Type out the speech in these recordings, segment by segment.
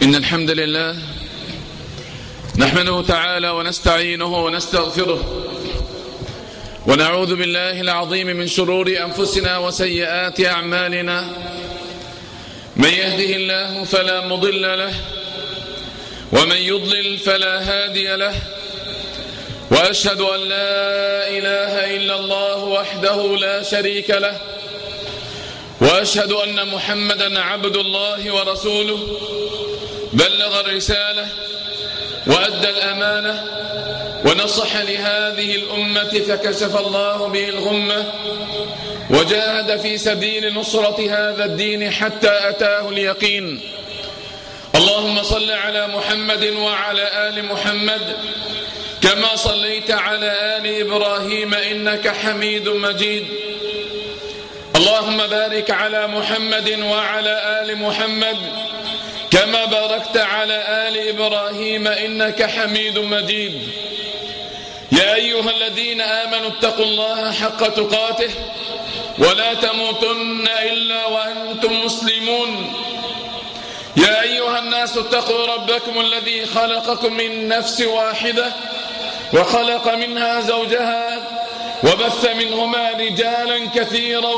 إن الحمد لله نحمده تعالى ونستعينه ونستغفره ونعوذ بالله العظيم من شرور أنفسنا وسيئات أعمالنا. من يهده الله فلا مضل له ومن يضلل فلا هادي له، وأشهد أن لا إله إلا الله وحده لا شريك له، وأشهد أن محمدا عبد الله ورسوله، بلغ الرسالة وأدى الأمانة ونصح لهذه الأمة فكشف الله به الغمة، وجاهد في سبيل نصرة هذا الدين حتى أتاه اليقين. اللهم صل على محمد وعلى آل محمد كما صليت على آل إبراهيم إنك حميد مجيد. اللهم بارك على محمد وعلى آل محمد كما باركت على آل إبراهيم إنك حميد مجيد. يا أيها الذين آمنوا اتقوا الله حق تقاته ولا تموتن إلا وأنتم مسلمون. يا أيها الناس اتقوا ربكم الذي خلقكم من نفس واحدة وخلق منها زوجها وبث منهما رجالا كثيرا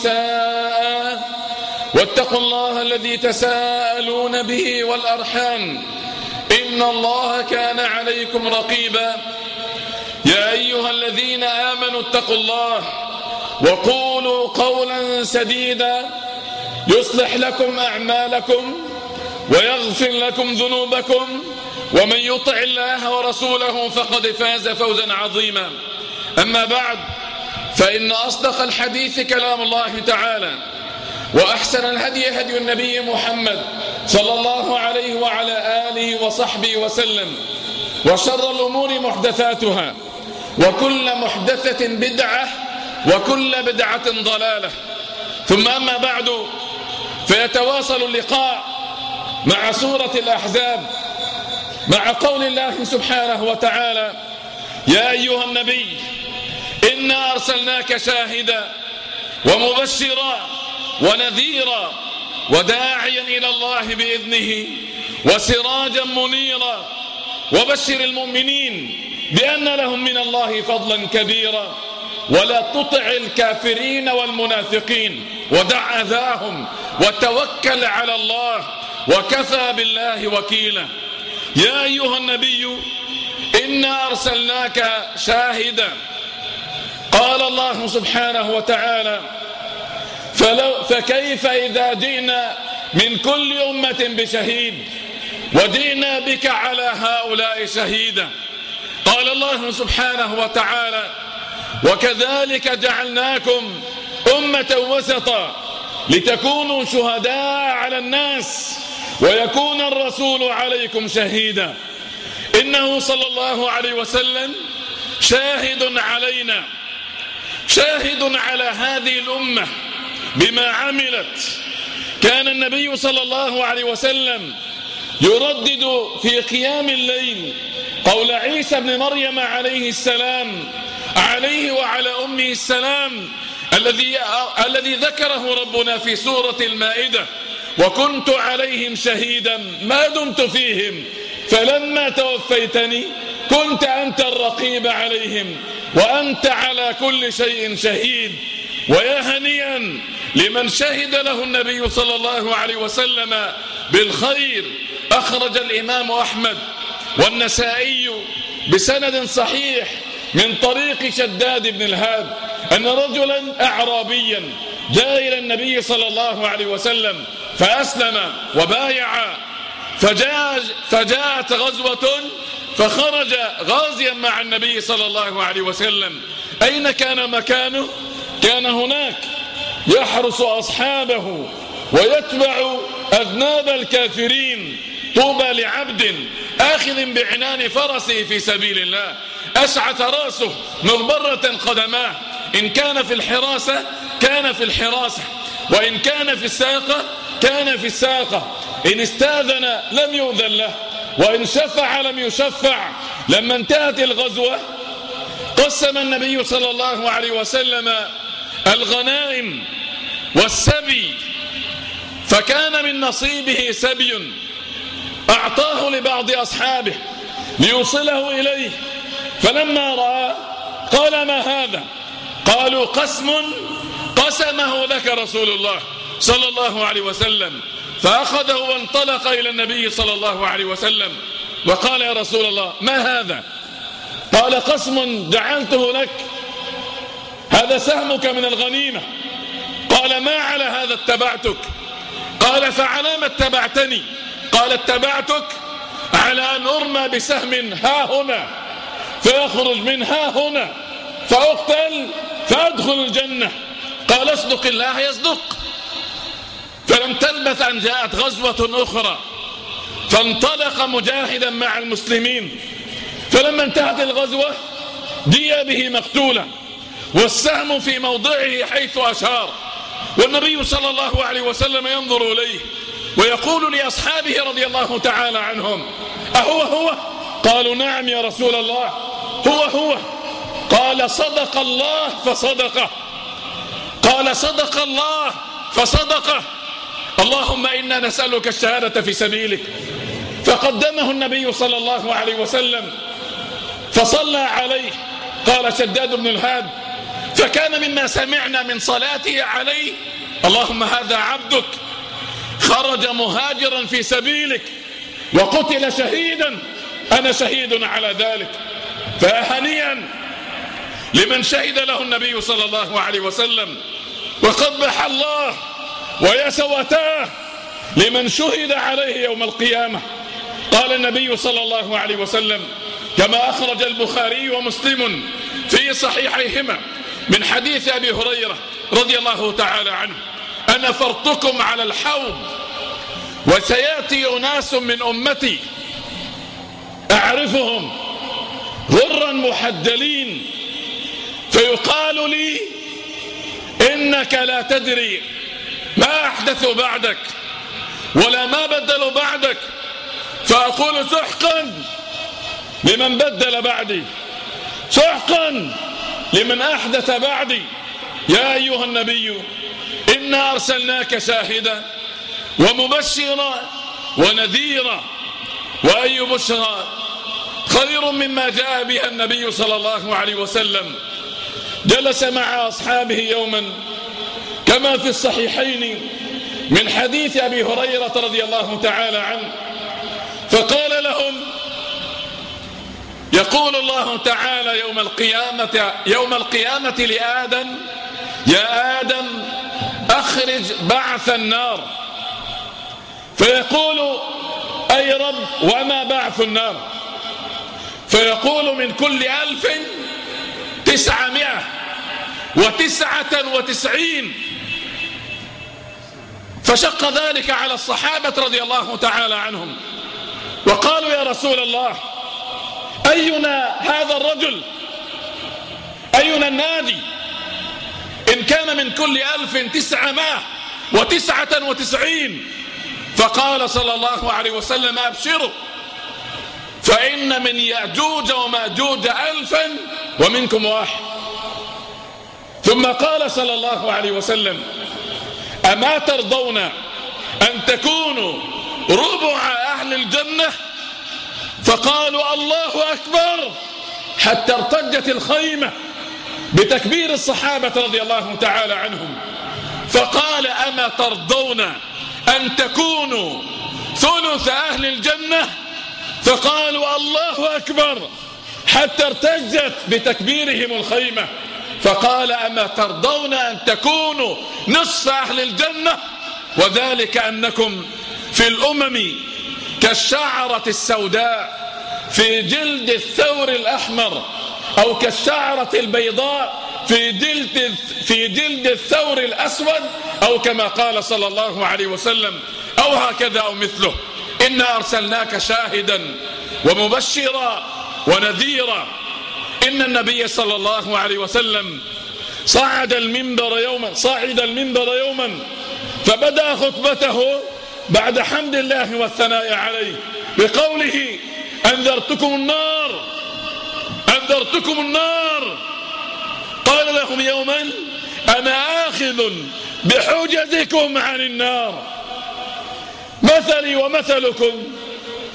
ونساء، واتقوا الله الذي تساءلون به والأرحام إن الله كان عليكم رقيبا. يا أيها الذين آمنوا اتقوا الله وقولوا قولا سديدا يصلح لكم أعمالكم ويغفر لكم ذنوبكم، ومن يطع الله ورسوله فقد فاز فوزا عظيما. أما بعد، فإن أصدق الحديث كلام الله تعالى، وأحسن الهدي هدي النبي محمد صلى الله عليه وعلى آله وصحبه وسلم، وشر الأمور محدثاتها، وكل محدثة بدعة، وكل بدعة ضلالة. ثم أما بعد، فيتواصل اللقاء مع سورة الأحزاب مع قول الله سبحانه وتعالى: يا أيها النبي إنا أرسلناك شاهدا ومبشرا ونذيرا وداعيا إلى الله بإذنه وسراجا منيرا، وبشر المؤمنين بأن لهم من الله فضلا كبيرا، ولا تطع الكافرين والمنافقين ودع أذاهم وتوكل على الله وكفى بالله وكيلا. يا أيها النبي إنا أرسلناك شاهدا. قال الله سبحانه وتعالى: فكيف إذا جئنا من كل أمة بشهيد وجئنا بك على هؤلاء شهيدا. قال الله سبحانه وتعالى: وكذلك جعلناكم أمة وسطا لتكونوا شهداء على الناس ويكون الرسول عليكم شهيدا. إنه صلى الله عليه وسلم شاهد علينا، شاهد على هذه الأمة بما عملت. كان النبي صلى الله عليه وسلم يردد في قيام الليل قول عيسى بن مريم عليه السلام، عليه وعلى أمه السلام، الذي ذكره ربنا في سورة المائدة: وكنت عليهم شهيدا ما دمت فيهم فلما توفيتني كنت أنت الرقيب عليهم وأنت على كل شيء شهيد. ويا هنيئا لمن شهد له النبي صلى الله عليه وسلم بالخير. أخرج الإمام أحمد والنسائي بسند صحيح من طريق شداد بن الهاد أن رجلا أعرابيا جاء إلى النبي صلى الله عليه وسلم فأسلم وبايع، فجاءت غزوة فخرج غازيا مع النبي صلى الله عليه وسلم. أين كان مكانه؟ كان هناك يحرس أصحابه ويتبع أذناب الكافرين. طوبى لعبد آخذ بعنان فرسه في سبيل الله، أشعث رأسه مغبرة قدماه. إن كان في الحراسة كان في الحراسة، وإن كان في الساقة كان في الساقة. إن استاذن لم يؤذن له، وإن شفع لم يشفع. لما انتهت الغزوة قسم النبي صلى الله عليه وسلم الغنائم والسبي، فكان من نصيبه سبي أعطاه لبعض أصحابه ليوصله إليه، فلما رأى قال: ما هذا؟ قالوا: قسم قسمه لك رسول الله صلى الله عليه وسلم. فأخذه وانطلق إلى النبي صلى الله عليه وسلم وقال: يا رسول الله، ما هذا؟ قال: قسم جعلته لك، هذا سهمك من الغنيمة. قال: ما على هذا اتبعتك؟ قال: فعلى ما اتبعتني؟ قال: اتبعتك على أن أرمى بسهم ها هنا فيخرج من ها هنا فأقتل فأدخل الجنة. قال: اصدق الله يصدق. فلم تلبث أن جاءت غزوة أخرى فانطلق مجاهدا مع المسلمين، فلما انتهت الغزوة جيء به مقتولا والسهم في موضعه حيث أشار، والنبي صلى الله عليه وسلم ينظر إليه ويقول لأصحابه رضي الله تعالى عنهم: أهو هو؟ قالوا: نعم يا رسول الله، هو. قال: صدق الله فصدقه. قال: صدق الله فصدقه. اللهم إنا نسألك الشهادة في سبيلك. فقدمه النبي صلى الله عليه وسلم فصلى عليه. قال شداد بن الهاد: فكان مما سمعنا من صلاته عليه: اللهم هذا عبدك خرج مهاجرا في سبيلك وقتل شهيدا، أنا شهيد على ذلك. فهنيئا لمن شهد له النبي صلى الله عليه وسلم، وقبح الله ويسوتاه لمن شهد عليه يوم القيامة. قال النبي صلى الله عليه وسلم كما أخرج البخاري ومسلم في صحيحيهما من حديث أبي هريرة رضي الله تعالى عنه: أنا فرطكم على الحوض وسيأتي أناس من أمتي أعرفهم غرا محجلين فيقال لي: إنك لا تدري ما أحدثوا بعدك ولا ما بدلوا بعدك. فأقول: سحقا لمن بدل بعدي، سحقا لمن أحدث بعدي. يا أيها النبي إنا أرسلناك شاهدا ومبشرا ونذيرا، وأي بشرى خير مما جاء بها النبي صلى الله عليه وسلم. جلس مع أصحابه يوما كما في الصحيحين من حديث أبي هريرة رضي الله تعالى عنه، فقال لهم: يقول الله تعالى يوم القيامة لآدم: يا آدم أخرج بعث النار. فيقول: أي رب وما بعث النار؟ فيقول: من كل 1999. فشق ذلك على الصحابة رضي الله تعالى عنهم، وقالوا: يا رسول الله، أينا هذا الرجل؟ أينا النادي إن كان من كل 1999؟ فقال صلى الله عليه وسلم: أبشروا، فإن من يأجوج ومأجوج 1000 ومنكم 1. ثم قال صلى الله عليه وسلم: أما ترضون أن تكونوا ربع أهل الجنة؟ فقالوا: الله أكبر، حتى ارتجت الخيمة بتكبير الصحابة رضي الله تعالى عنهم. فقال: أما ترضون أن تكونوا ثلث أهل الجنة؟ فقالوا: الله أكبر، حتى ارتجت بتكبيرهم الخيمة. فقال: أما ترضون أن تكونوا نصف أهل الجنة؟ وذلك أنكم في الأمم كالشعرة السوداء في جلد الثور الأحمر، أو كالشعرة البيضاء في جلد الثور الأسود، أو كما قال صلى الله عليه وسلم، أو هكذا أو مثله. إنا أرسلناك شاهدا ومبشرا ونذيرا. إن النبي صلى الله عليه وسلم صعد المنبر يوما فبدأ خطبته بعد حمد الله والثناء عليه بقوله: أنذرتكم النار. قال لهم يوما: أنا آخذ بحجزكم عن النار، مثلي ومثلكم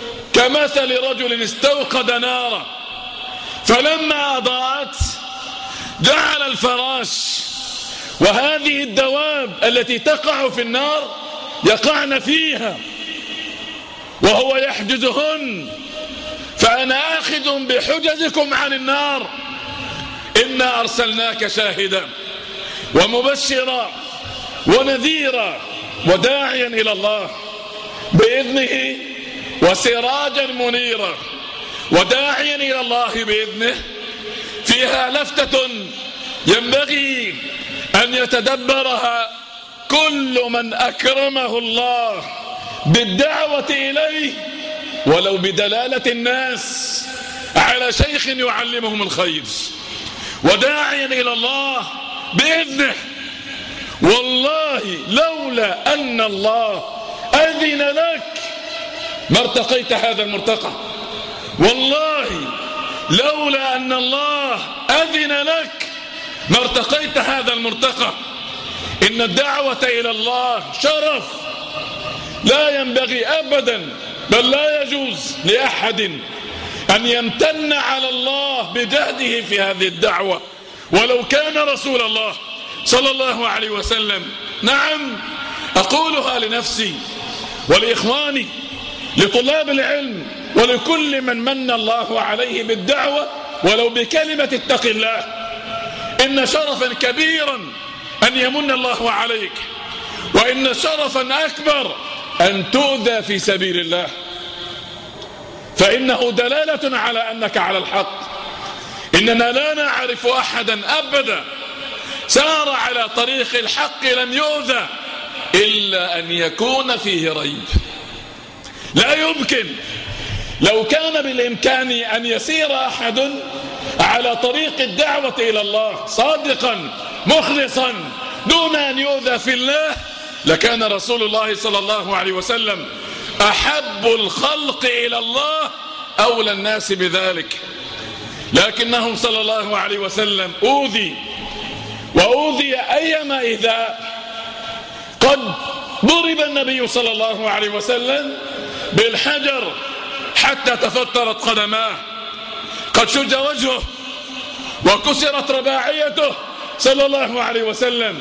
كمثل رجل استوقد نارا فلما أضاءت جعل الفراش وهذه الدواب التي تقع في النار يقعن فيها وهو يحجزهن، فأنا آخذ بحجزكم عن النار، إنا أرسلناك شاهدا ومبشرا ونذيرا وداعيا إلى الله بإذنه وسراجا منيرا. وداعيا إلى الله بإذنه فيها لفتة ينبغي أن يتدبرها كل من أكرمه الله بالدعوة إليه ولو بدلالة الناس على شيخ يعلمهم الخير. وداعيا إلى الله بإذنه، والله لولا أن الله أذن لك ما ارتقيت هذا المرتقى، والله لولا أن الله أذن لك ما ارتقيت هذا المرتقى. إن الدعوة إلى الله شرف لا ينبغي أبدا، بل لا يجوز لأحد أن يمتن على الله بجهده في هذه الدعوة ولو كان رسول الله صلى الله عليه وسلم. نعم، أقولها لنفسي ولإخواني لطلاب العلم ولكل من من الله عليه بالدعوة ولو بكلمة اتق الله، إن شرفا كبيرا أن يمن الله عليك، وإن شرفا أكبر أن تؤذى في سبيل الله، فإنه دلالة على أنك على الحق. إننا لا نعرف أحدا أبدا سار على طريق الحق لم يؤذى إلا أن يكون فيه ريب. لا يمكن، لو كان بالإمكان أن يسير أحد على طريق الدعوة إلى الله صادقا مخلصا دون أن يؤذى في الله لكان رسول الله صلى الله عليه وسلم أحب الخلق إلى الله أولى الناس بذلك، لكنه صلى الله عليه وسلم أوذي وأوذي أيما إيذاء. قد ضرب النبي صلى الله عليه وسلم بالحجر حتى تفطرت قدماه، قد شج وجهه وكسرت رباعيته صلى الله عليه وسلم،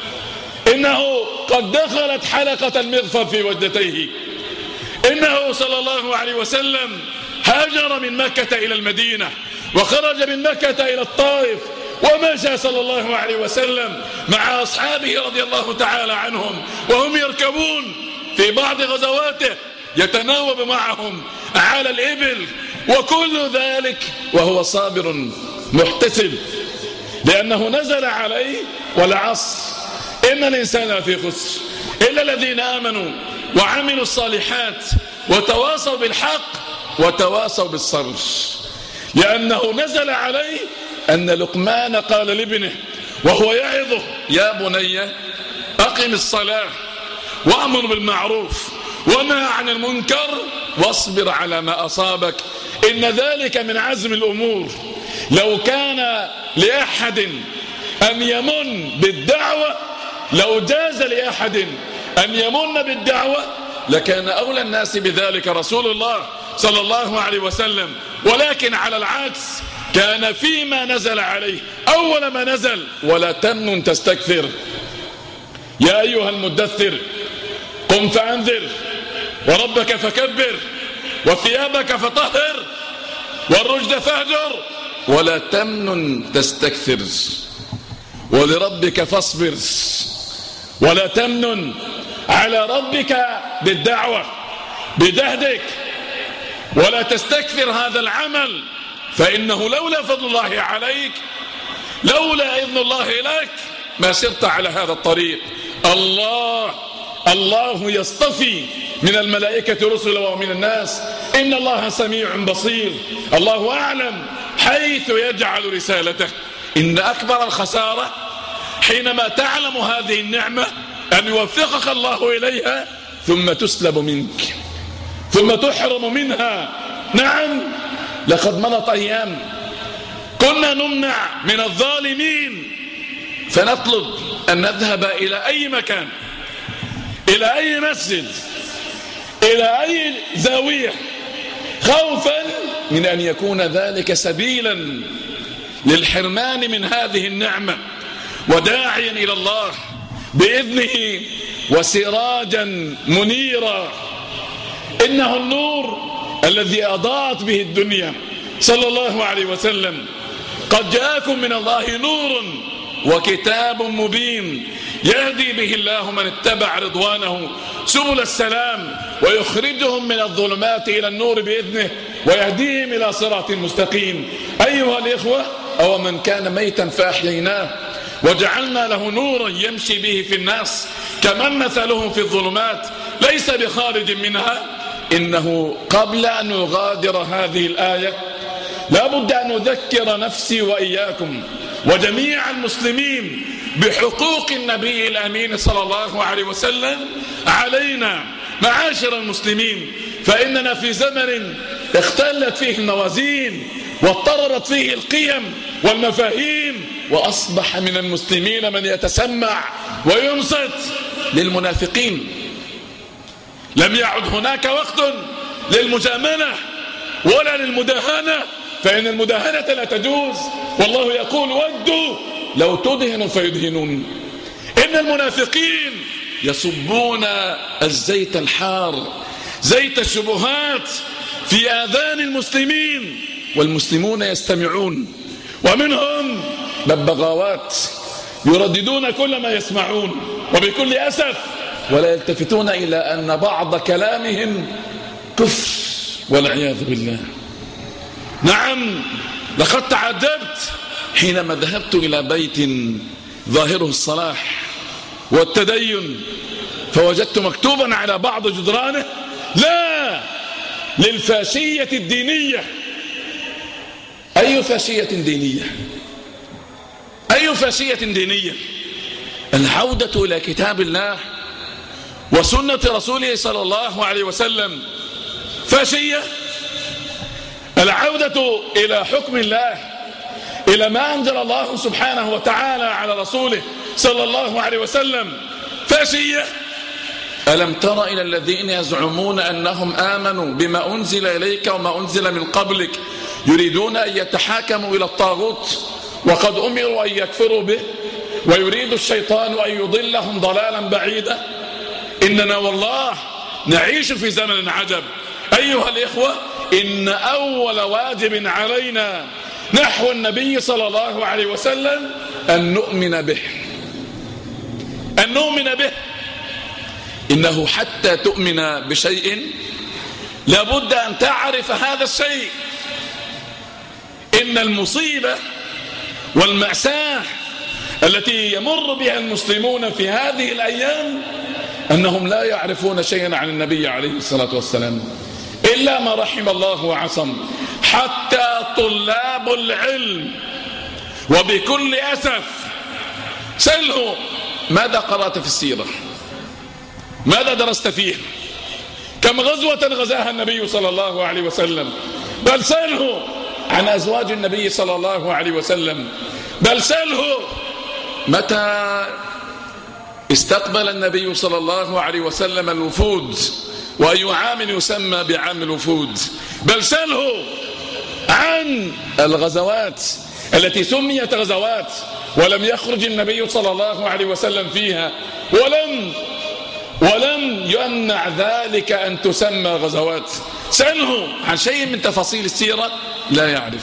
إنه قد دخلت حلقة المغفر في وجدتيه، إنه صلى الله عليه وسلم هاجر من مكة إلى المدينة وخرج من مكة إلى الطائف ومشى صلى الله عليه وسلم مع أصحابه رضي الله تعالى عنهم وهم يركبون في بعض غزواته يتناوب معهم على الإبل، وكل ذلك وهو صابر محتسب لأنه نزل عليه والعصر إن الإنسان لفي خسر إلا الذين آمنوا وعملوا الصالحات وتواصوا بالحق وتواصوا بالصبر، لأنه نزل عليه أن لقمان قال لابنه وهو يعظه يا بني أقم الصلاة وأمر بالمعروف ونهى عن المنكر واصبر على ما أصابك إن ذلك من عزم الأمور. لو كان لأحد أن يمن بالدعوة، لو جاز لأحد أن يمن بالدعوة لكان أولى الناس بذلك رسول الله صلى الله عليه وسلم، ولكن على العكس كان فيما نزل عليه أول ما نزل ولا تمنن تستكثر. يا أيها المدثر قم فأنذر وربك فكبر وثيابك فطهر والرجل فاهجر ولا تمنن تستكثر ولربك فاصبر. ولا تمنن على ربك بالدعوة بجهدك ولا تستكثر هذا العمل، فإنه لولا فضل الله عليك لولا إذن الله لك ما سرت على هذا الطريق. الله يصطفي من الملائكة رسلا ومن الناس، إن الله سميع بصير، الله أعلم حيث يجعل رسالته. إن أكبر الخسارة حينما تعلم هذه النعمة أن يوفقك الله إليها ثم تسلب منك ثم تحرم منها. نعم، لقد مضت أيام كنا نمنع من الظالمين فنطلب أن نذهب إلى أي مكان، إلى أي مسجد، إلى أي زاوية، خوفا من أن يكون ذلك سبيلا للحرمان من هذه النعمة، وداعيا إلى الله بإذنه وسراجا منيرا. إنه النور الذي أضاءت به الدنيا. صلى الله عليه وسلم: قد جاءكم من الله نور وكتاب مبين يهدي به الله من اتبع رضوانه سبل السلام ويخرجهم من الظلمات إلى النور بإذنه ويهديهم إلى صراط مستقيم. أيها الإخوة، أو من كان ميتا فأحييناه وجعلنا له نورا يمشي به في الناس كمن مثله في الظلمات ليس بخارج منها. إنه قبل أن نغادر هذه الآية لا بد أن نذكر نفسي وإياكم وجميع المسلمين بحقوق النبي الأمين صلى الله عليه وسلم علينا معاشر المسلمين. فإننا في زمن اختلت فيه الموازين واضطربت فيه القيم والمفاهيم، وأصبح من المسلمين من يتسمع وينصت للمنافقين. لم يعد هناك وقت للمجاملة ولا للمداهنة، فإن المداهنة لا تجوز، والله يقول: ودوا لو تدهنوا فيدهنون. إن المنافقين يصبون الزيت الحار، زيت الشبهات في آذان المسلمين، والمسلمون يستمعون، ومنهم ببغاوات يرددون كل ما يسمعون وبكل أسف، ولا يلتفتون إلى أن بعض كلامهم كفر والعياذ بالله. نعم، لقد تعجبت حينما ذهبت إلى بيت ظاهره الصلاح والتدين فوجدت مكتوبا على بعض جدرانه: لا للفاشية الدينية. أي فاشية دينية؟ أي فاشية دينية؟ العودة إلى كتاب الله وسنة رسوله صلى الله عليه وسلم فاشية؟ العودة إلى حكم الله، إلى ما أنزل الله سبحانه وتعالى على رسوله صلى الله عليه وسلم فاشية؟ ألم تر إلى الذين يزعمون أنهم آمنوا بما أنزل إليك وما أنزل من قبلك يريدون أن يتحاكموا إلى الطاغوت وقد أمروا أن يكفروا به ويريد الشيطان أن يضلهم ضلالا بعيدا. إننا والله نعيش في زمن عجب. أيها الإخوة، إن أول واجب علينا نحو النبي صلى الله عليه وسلم أن نؤمن به، أن نؤمن به. إنه حتى تؤمن بشيء لابد أن تعرف هذا الشيء. إن المصيبة والمأساة التي يمر بها المسلمون في هذه الأيام أنهم لا يعرفون شيئا عن النبي عليه الصلاة والسلام إلا ما رحم الله وعصم. حتى طلاب العلم، وبكل أسف سأله: ماذا قرأت في السيرة؟ ماذا درست فيه؟ كم غزوة غزاها النبي صلى الله عليه وسلم؟ بل سأله عن أزواج النبي صلى الله عليه وسلم، بل سأله متى استقبل النبي صلى الله عليه وسلم الوفود وأي عام يسمى بعام الوفود، بل سأله عن الغزوات التي سميت غزوات ولم يخرج النبي صلى الله عليه وسلم فيها، ولم يمنع ذلك أن تسمى غزوات. سأله عن شيء من تفاصيل السيرة، لا يعرف.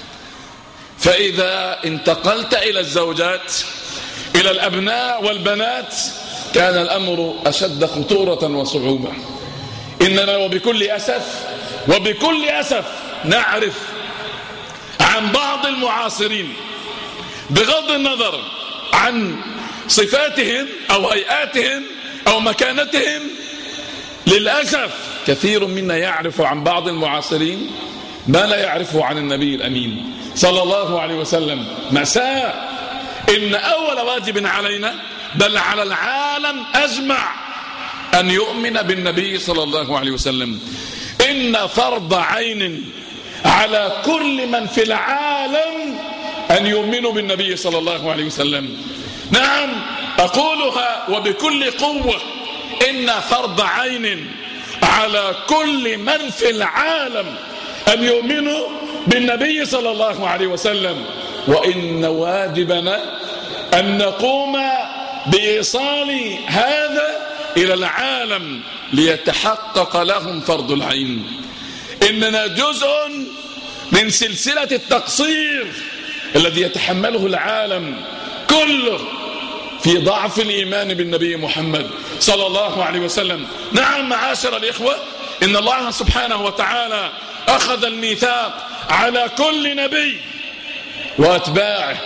فإذا انتقلت إلى الزوجات، إلى الأبناء والبنات، كان الأمر أشد خطورة وصعوبة. إننا وبكل أسف نعرف عن بعض المعاصرين بغض النظر عن صفاتهم أو هيئاتهم أو مكانتهم. للأسف كثير منا يعرف عن بعض المعاصرين ما لا يعرفه عن النبي الأمين صلى الله عليه وسلم. مأساة. إن أول واجب علينا بل على العالم أجمع أن يؤمن بالنبي صلى الله عليه وسلم. إن فرض عين على كل من في العالم أن يؤمنوا بالنبي صلى الله عليه وسلم. نعم، أقولها وبكل قوة، إن فرض عين على كل من في العالم أن يؤمنوا بالنبي صلى الله عليه وسلم، وإن واجبنا أن نقوم بإيصال هذا إلى العالم ليتحقق لهم فرض العين. إننا جزء من سلسلة التقصير الذي يتحمله العالم كله في ضعف الإيمان بالنبي محمد صلى الله عليه وسلم. نعم معاشر الإخوة، إن الله سبحانه وتعالى أخذ الميثاق على كل نبي وأتباعه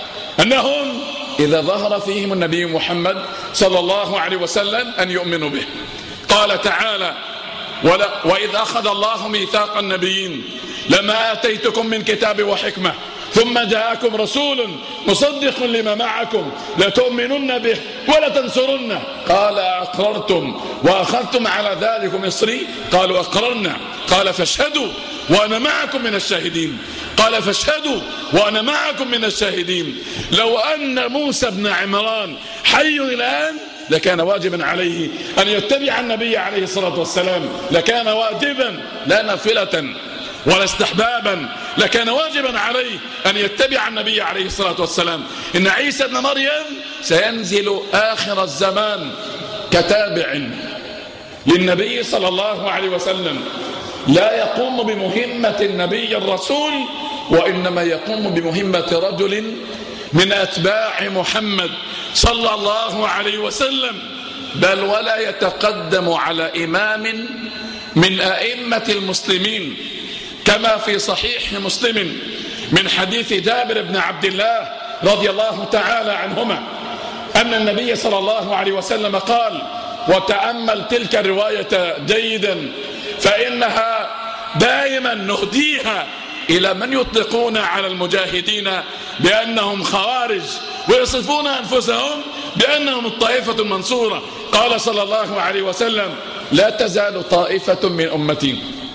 أنهم إذا ظهر فيهم النبي محمد صلى الله عليه وسلم أن يؤمنوا به. قال تعالى: وإذ أخذ الله ميثاق النبيين لما آتيتكم من كتاب وحكمة ثم جاءكم رسول مصدق لما معكم لتؤمنن به ولتنصرنه قال أقررتم وأخذتم على ذلك إصري قالوا أقررنا قال فاشهدوا وأنا معكم من الشاهدين. قال فاشهدوا وأنا معكم من الشاهدين. لو أن موسى بن عمران حي الآن لكان واجبا عليه أن يتبع النبي عليه الصلاة والسلام، لكان واجبا لا نافلة ولا استحبابا، لكان واجبا عليه أن يتبع النبي عليه الصلاة والسلام. إن عيسى بن مريم سينزل آخر الزمان كتابع للنبي صلى الله عليه وسلم، لا يقوم بمهمة النبي الرسول، وإنما يقوم بمهمة رجل من أتباع محمد صلى الله عليه وسلم، بل ولا يتقدم على إمام من أئمة المسلمين، كما في صحيح مسلم من حديث جابر بن عبد الله رضي الله تعالى عنهما أن النبي صلى الله عليه وسلم قال، وتأمل تلك الرواية جيدا فإنها دائما نهديها إلى من يطلقون على المجاهدين بأنهم خوارج ويصفون أنفسهم بأنهم الطائفة المنصورة. قال صلى الله عليه وسلم: لا تزال طائفة من أمتي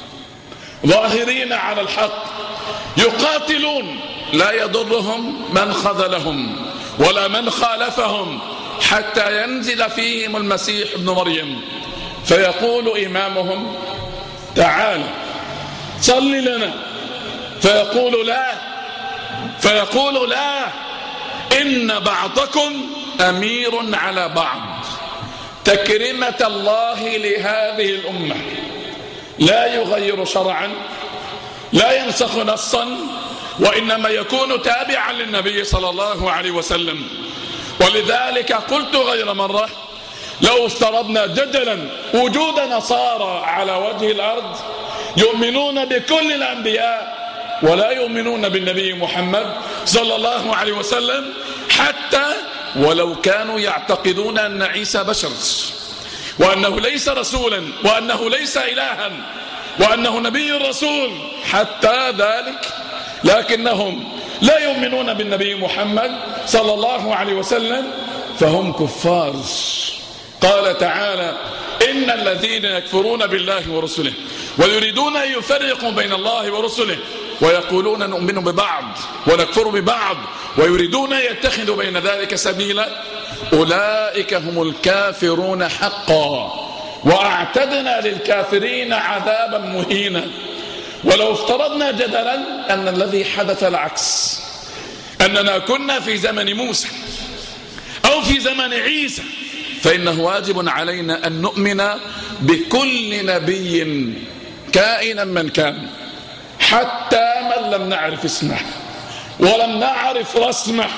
ظاهرين على الحق يقاتلون لا يضرهم من خذلهم ولا من خالفهم حتى ينزل فيهم المسيح ابن مريم فيقول إمامهم: تعال صل لنا، فيقول لا إن بعضكم أمير على بعض، تكرمة الله لهذه الأمة، لا يغير شرعا لا ينسخ نصا، وإنما يكون تابعا للنبي صلى الله عليه وسلم. ولذلك قلت غير مرة: لو افترضنا جدلا وجود نصارى على وجه الأرض يؤمنون بكل الأنبياء ولا يؤمنون بالنبي محمد صلى الله عليه وسلم، حتى ولو كانوا يعتقدون أن عيسى بشر وأنه ليس رسولا وأنه ليس إلها وأنه نبي رسول، حتى ذلك لكنهم لا يؤمنون بالنبي محمد صلى الله عليه وسلم فهم كفار. قال تعالى: إن الذين يكفرون بالله ورسله ويريدون أن يفرقوا بين الله ورسله ويقولون نؤمن ببعض ونكفر ببعض ويريدون أن يتخذوا بين ذلك سبيلا أولئك هم الكافرون حقا وأعتدنا للكافرين عذابا مهينا. ولو افترضنا جدلا أن الذي حدث العكس، أننا كنا في زمن موسى أو في زمن عيسى، فإنه واجب علينا أن نؤمن بكل نبي كائنا من كان، حتى من لم نعرف اسمه ولم نعرف رسمه.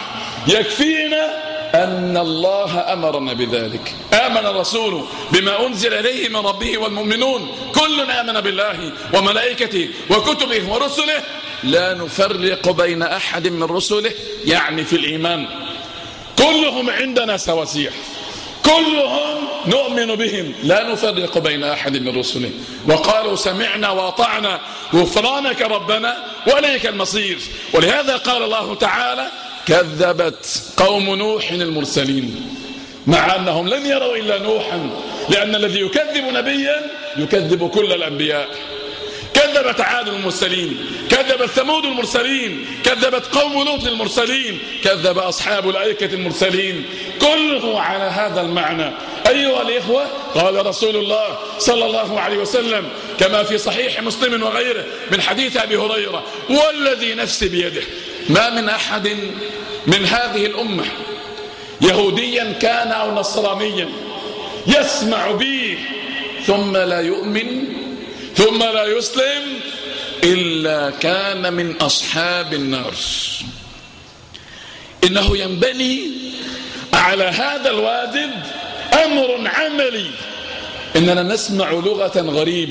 يكفينا أن الله أمرنا بذلك. آمن الرسول بما أنزل إليه من ربه والمؤمنون كل آمن بالله وملائكته وكتبه ورسله لا نفرق بين أحد من رسله، يعني في الإيمان كلهم عندنا سواسية، كلهم نؤمن بهم لا نفرق بين أحد من رسله. وقالوا سمعنا وأطعنا غفرانك ربنا وإليك المصير. ولهذا قال الله تعالى: كذبت قوم نوح المرسلين، مع أنهم لم يروا إلا نوحا، لأن الذي يكذب نبيا يكذب كل الأنبياء. كذبت عاد المرسلين، كذبت ثمود المرسلين، كذبت قوم لوط المرسلين، كذب أصحاب الأيكة المرسلين، كله على هذا المعنى أيها الإخوة، قال رسول الله صلى الله عليه وسلم كما في صحيح مسلم وغيره من حديث أبي هريرة: والذي نفسي بيده ما من أحد من هذه الأمة يهوديا كان أو نصرانيا يسمع بي ثم لا يؤمن ثم لا يسلم إلا كان من أصحاب النار. إنه ينبني على هذا الواجب أمر عملي، إننا نسمع لغة غريبة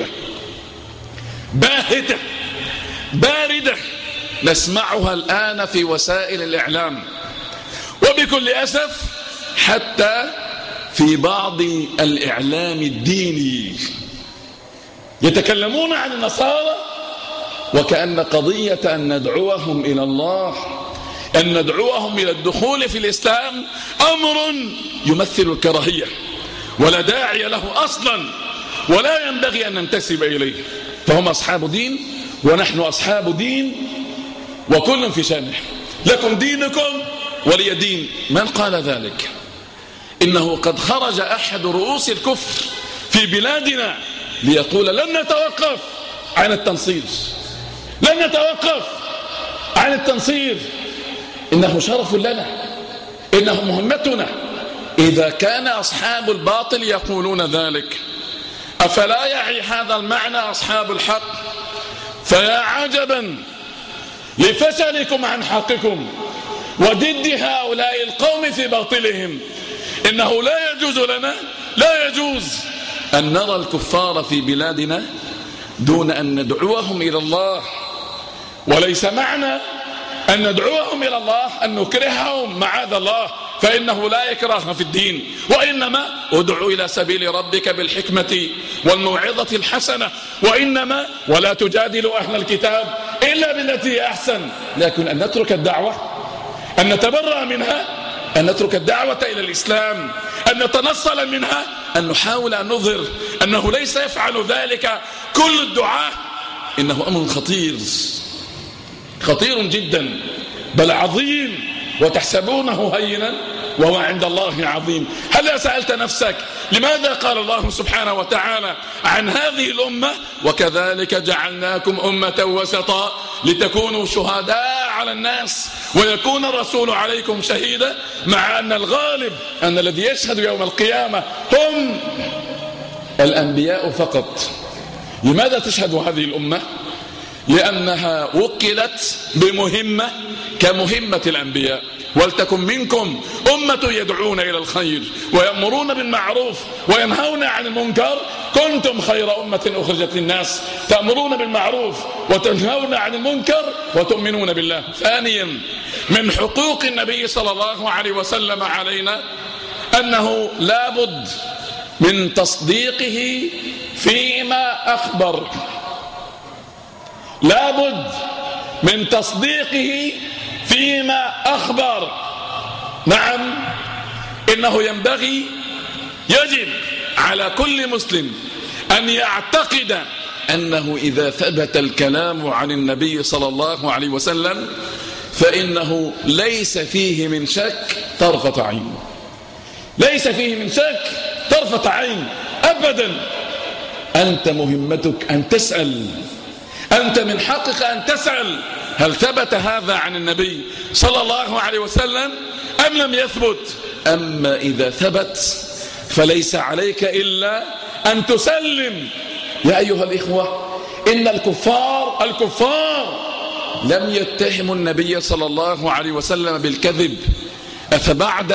باهتة باردة نسمعها الآن في وسائل الإعلام، وبكل أسف حتى في بعض الإعلام الديني يتكلمون عن النصارى وكأن قضية أن ندعوهم إلى الله، أن ندعوهم إلى الدخول في الإسلام أمر يمثل الكراهية ولا داعي له أصلا ولا ينبغي أن ننتسب إليه. فهم أصحاب دين ونحن أصحاب دين وكل في شأنه، لكم دينكم ولي دين. من قال ذلك؟ إنه قد خرج أحد رؤوس الكفر في بلادنا ليقول لن نتوقف عن التنصير، لن نتوقف عن التنصير، إنه شرف لنا، إنه مهمتنا. إذا كان أصحاب الباطل يقولون ذلك أفلا يعي هذا المعنى أصحاب الحق؟ فيا عجبا لفشلكم عن حقكم وضد هؤلاء القوم في باطلهم. إنه لا يجوز لنا، لا يجوز أن نرى الكفار في بلادنا دون أن ندعوهم إلى الله. وليس معنى أن ندعوهم إلى الله أن نكرههم معاذ الله، فإنه لا إكراه في الدين، وإنما ادعو إلى سبيل ربك بالحكمة والموعظة الحسنة، وإنما ولا تجادلوا أهل الكتاب إلا بالتي هي أحسن. لكن أن نترك الدعوة، أن نتبرأ منها، أن نترك الدعوة إلى الإسلام، أن نتنصل منها، أن نحاول أن نظهر أنه ليس يفعل ذلك كل الدعاة، إنه أمر خطير جدا بل عظيم، وتحسبونه هينا وهو عند الله عظيم. هل سألت نفسك لماذا قال الله سبحانه وتعالى عن هذه الأمة وكذلك جعلناكم أمة وسطا لتكونوا شهداء على الناس ويكون الرسول عليكم شهيدا، مع أن الغالب أن الذي يشهد يوم القيامة هم الأنبياء فقط. لماذا تشهد هذه الأمة؟ لأنها وكلت بمهمة كمهمة الأنبياء. ولتكن منكم أمة يدعون إلى الخير ويأمرون بالمعروف وينهون عن المنكر كنتم خير أمة أخرجت للناس تأمرون بالمعروف وتنهون عن المنكر وتؤمنون بالله. ثانيا من حقوق النبي صلى الله عليه وسلم علينا أنه لابد من تصديقه فيما أخبر، لابد من تصديقه فيما أخبر. نعم، إنه ينبغي يجب على كل مسلم أن يعتقد أنه إذا ثبت الكلام عن النبي صلى الله عليه وسلم فإنه ليس فيه من شك طرفة عين، ليس فيه من شك طرفة عين أبدا. أنت مهمتك أن تسأل، أنت من حقك أن تسأل هل ثبت هذا عن النبي صلى الله عليه وسلم أم لم يثبت. أما إذا ثبت فليس عليك إلا أن تسلم. يا أيها الإخوة، إن الكفار لم يتهموا النبي صلى الله عليه وسلم بالكذب. أفبعد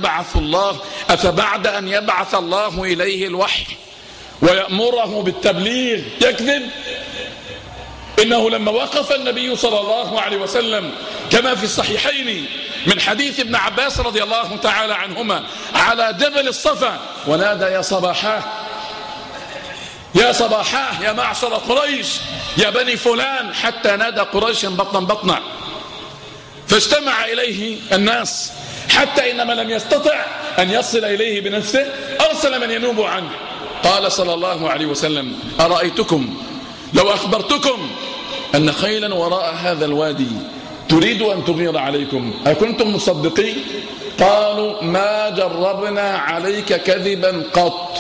أن يبعث الله إليه الوحي ويأمره بالتبليغ يكذب؟ إنه لما وقف النبي صلى الله عليه وسلم كما في الصحيحين من حديث ابن عباس رضي الله تعالى عنهما على جبل الصفا ونادى يا صباحاه يا صباحاه يا معشر قريش يا بني فلان، حتى نادى قريش بطنا فاجتمع إليه الناس حتى إنما لم يستطع أن يصل إليه بنفسه أرسل من ينوب عنه. قال صلى الله عليه وسلم أرأيتكم لو أخبرتكم أن خيلا وراء هذا الوادي تريد أن تغير عليكم أكنتم مصدقين؟ قالوا ما جربنا عليك كذبا قط.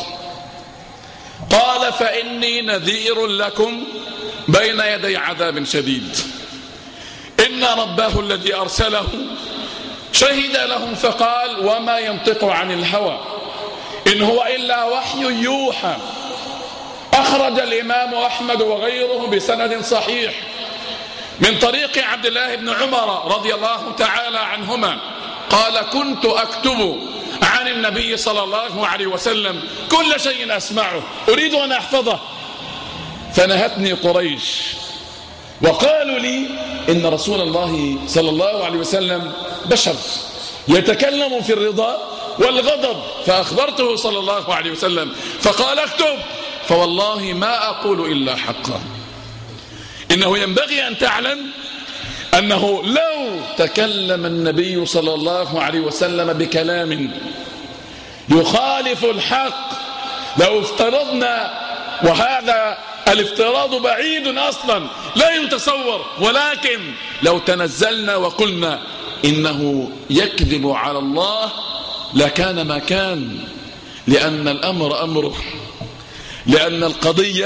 قال فإني نذير لكم بين يدي عذاب شديد. إن ربه الذي أرسله شهد لهم فقال وما ينطق عن الهوى إن هو إلا وحي يوحى. أخرج الإمام أحمد وغيره بسند صحيح من طريق عبد الله بن عمر رضي الله تعالى عنهما قال كنت أكتب عن النبي صلى الله عليه وسلم كل شيء أسمعه أريد أن أحفظه، فنهتني قريش وقالوا لي إن رسول الله صلى الله عليه وسلم بشر يتكلم في الرضا والغضب، فأخبرته صلى الله عليه وسلم فقال اكتب، فوالله ما أقول إلا حقا. إنه ينبغي أن تعلم أنه لو تكلم النبي صلى الله عليه وسلم بكلام يخالف الحق، لو افترضنا، وهذا الافتراض بعيد أصلا لا يتصور، ولكن لو تنزلنا وقلنا إنه يكذب على الله لكان ما كان، لأن الأمر أمره، لأن القضية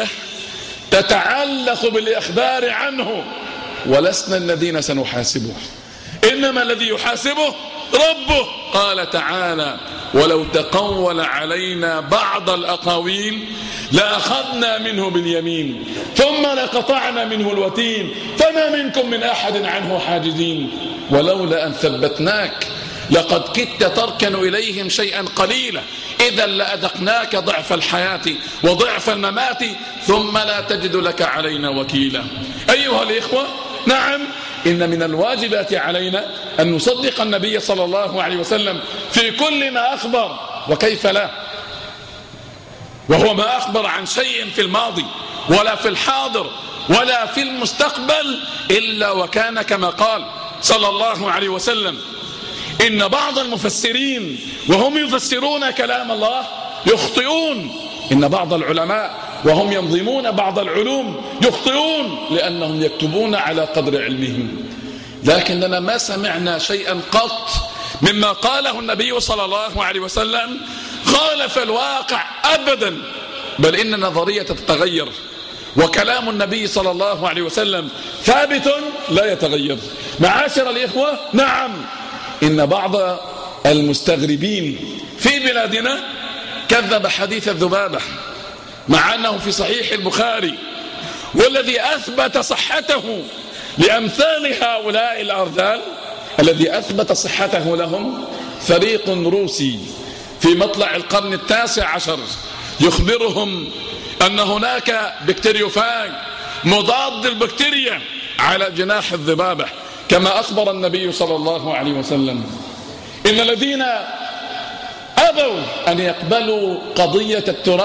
تتعلق بالإخبار عنه، ولسنا الذين سنحاسبه، إنما الذي يحاسبه ربه. قال تعالى ولو تقول علينا بعض الأقاويل لأخذنا منه باليمين ثم لقطعنا منه الوتين فما منكم من أحد عنه حاجزين ولولا أن ثبتناك لقد كدت تركن إليهم شيئا قليلا إذا لأذقناك ضعف الحياة وضعف الممات ثم لا تجد لك علينا وكيلا. أيها الإخوة، نعم، إن من الواجبات علينا أن نصدق النبي صلى الله عليه وسلم في كل ما أخبر، وكيف لا، وهو ما أخبر عن شيء في الماضي ولا في الحاضر ولا في المستقبل إلا وكان كما قال صلى الله عليه وسلم. إن بعض المفسرين وهم يفسرون كلام الله يخطئون، إن بعض العلماء وهم ينظمون بعض العلوم يخطئون لأنهم يكتبون على قدر علمهم، لكننا ما سمعنا شيئا قط مما قاله النبي صلى الله عليه وسلم خالف الواقع أبدا، بل إن نظرية تتغير، وكلام النبي صلى الله عليه وسلم ثابت لا يتغير. معاشر الإخوة، نعم، إن بعض المستغربين في بلادنا كذب حديث الذبابة مع أنه في صحيح البخاري، والذي أثبت صحته لأمثال هؤلاء الأرذال، الذي أثبت صحته لهم فريق روسي في مطلع القرن 19 يخبرهم أن هناك بكتيريوفاج مضاد البكتيريا على جناح الذبابة كما أخبر النبي صلى الله عليه وسلم. إن الذين أبوا أن يقبلوا قضية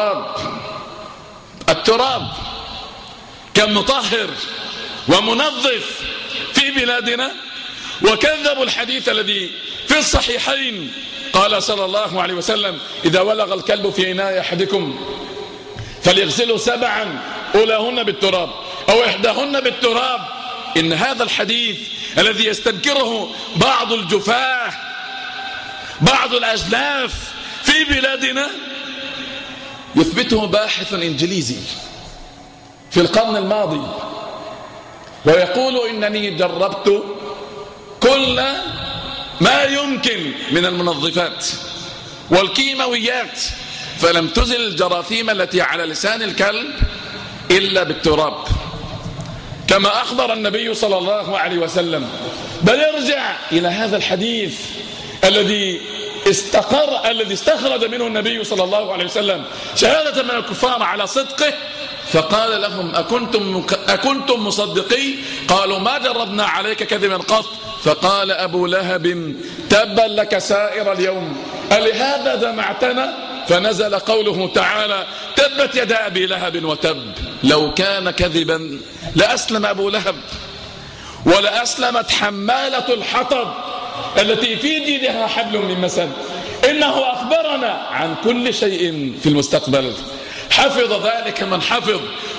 التراب كمطهر ومنظف في بلادنا، وكذبوا الحديث الذي في الصحيحين قال صلى الله عليه وسلم إذا ولغ الكلب في إناء أحدكم فليغسله 7 أولاهن بالتراب أو إحداهن بالتراب. إن هذا الحديث الذي يستنكره بعض الجفاة بعض الأجلاف في بلادنا يثبته باحث إنجليزي في القرن الماضي، ويقول إنني جربت كل ما يمكن من المنظفات والكيماويات فلم تزل الجراثيم التي على لسان الكلب إلا بالتراب كما أخبر النبي صلى الله عليه وسلم. بل ارجع إلى هذا الحديث الذي استخرج منه النبي صلى الله عليه وسلم شهادة من الكفار على صدقه، فقال لهم أكنتم مصدقين؟ قالوا ما جربنا عليك كذبا قط. فقال أبو لهب تبا لك سائر اليوم ألهذا جمعتنا؟ فنزل قوله تعالى تبت يد أبي لهب وتب. لو كان كذبا لأسلم أبو لهب ولأسلمت حمالة الحطب التي في جيدها حبل من مسد. إنه أخبرنا عن كل شيء في المستقبل، حفظ ذلك من حفظ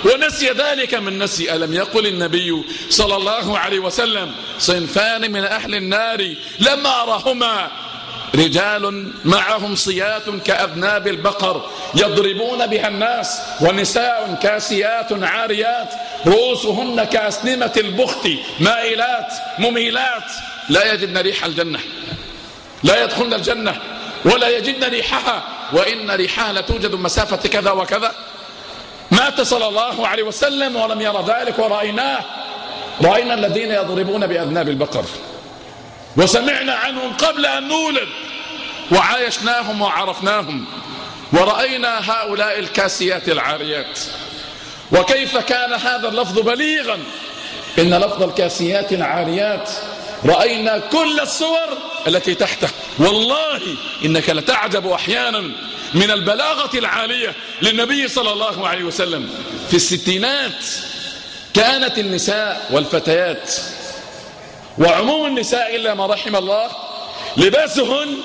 ونسي ذلك من نسي. ألم يقل النبي صلى الله عليه وسلم صنفان من أهل النار لما أراهما رجال معهم صيات كأذناب البقر يضربون بها الناس، ونساء كاسيات عاريات رؤوسهن كأسنمة البخت مائلات مميلات لا يجدن ريح الجنة، لا يدخلن الجنة ولا يجدن ريحها، وإن ريحها لتوجد مسافة كذا وكذا. مات صلى الله عليه وسلم ولم يرى ذلك، ورأيناه، رأينا الذين يضربون بأذناب البقر، وسمعنا عنهم قبل أن نولد، وعايشناهم وعرفناهم، ورأينا هؤلاء الكاسيات العاريات. وكيف كان هذا اللفظ بليغا؟ إن لفظ الكاسيات العاريات رأينا كل الصور التي تحته. والله إنك لتعجب أحيانا من البلاغة العالية للنبي صلى الله عليه وسلم. في الستينات كانت النساء والفتيات وعموم النساء إلا ما رحم الله لباسهن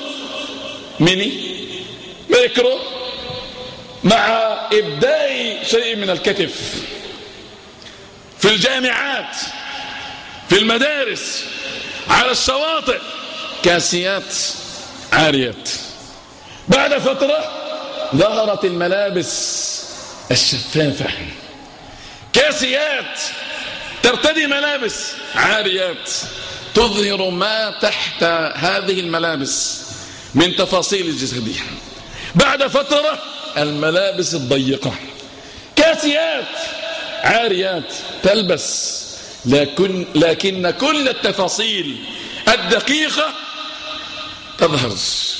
ميني ميكرو مع إبداء شيء من الكتف. في الجامعات، في المدارس، على الشواطئ، كاسيات عاريات. بعد فترة ظهرت الملابس الشفافة، كاسيات ترتدي ملابس عاريات تظهر ما تحت هذه الملابس من تفاصيل جسدها. بعد فترة الملابس الضيقة، كاسيات عاريات تلبس، لكن كل التفاصيل الدقيقة تظهر،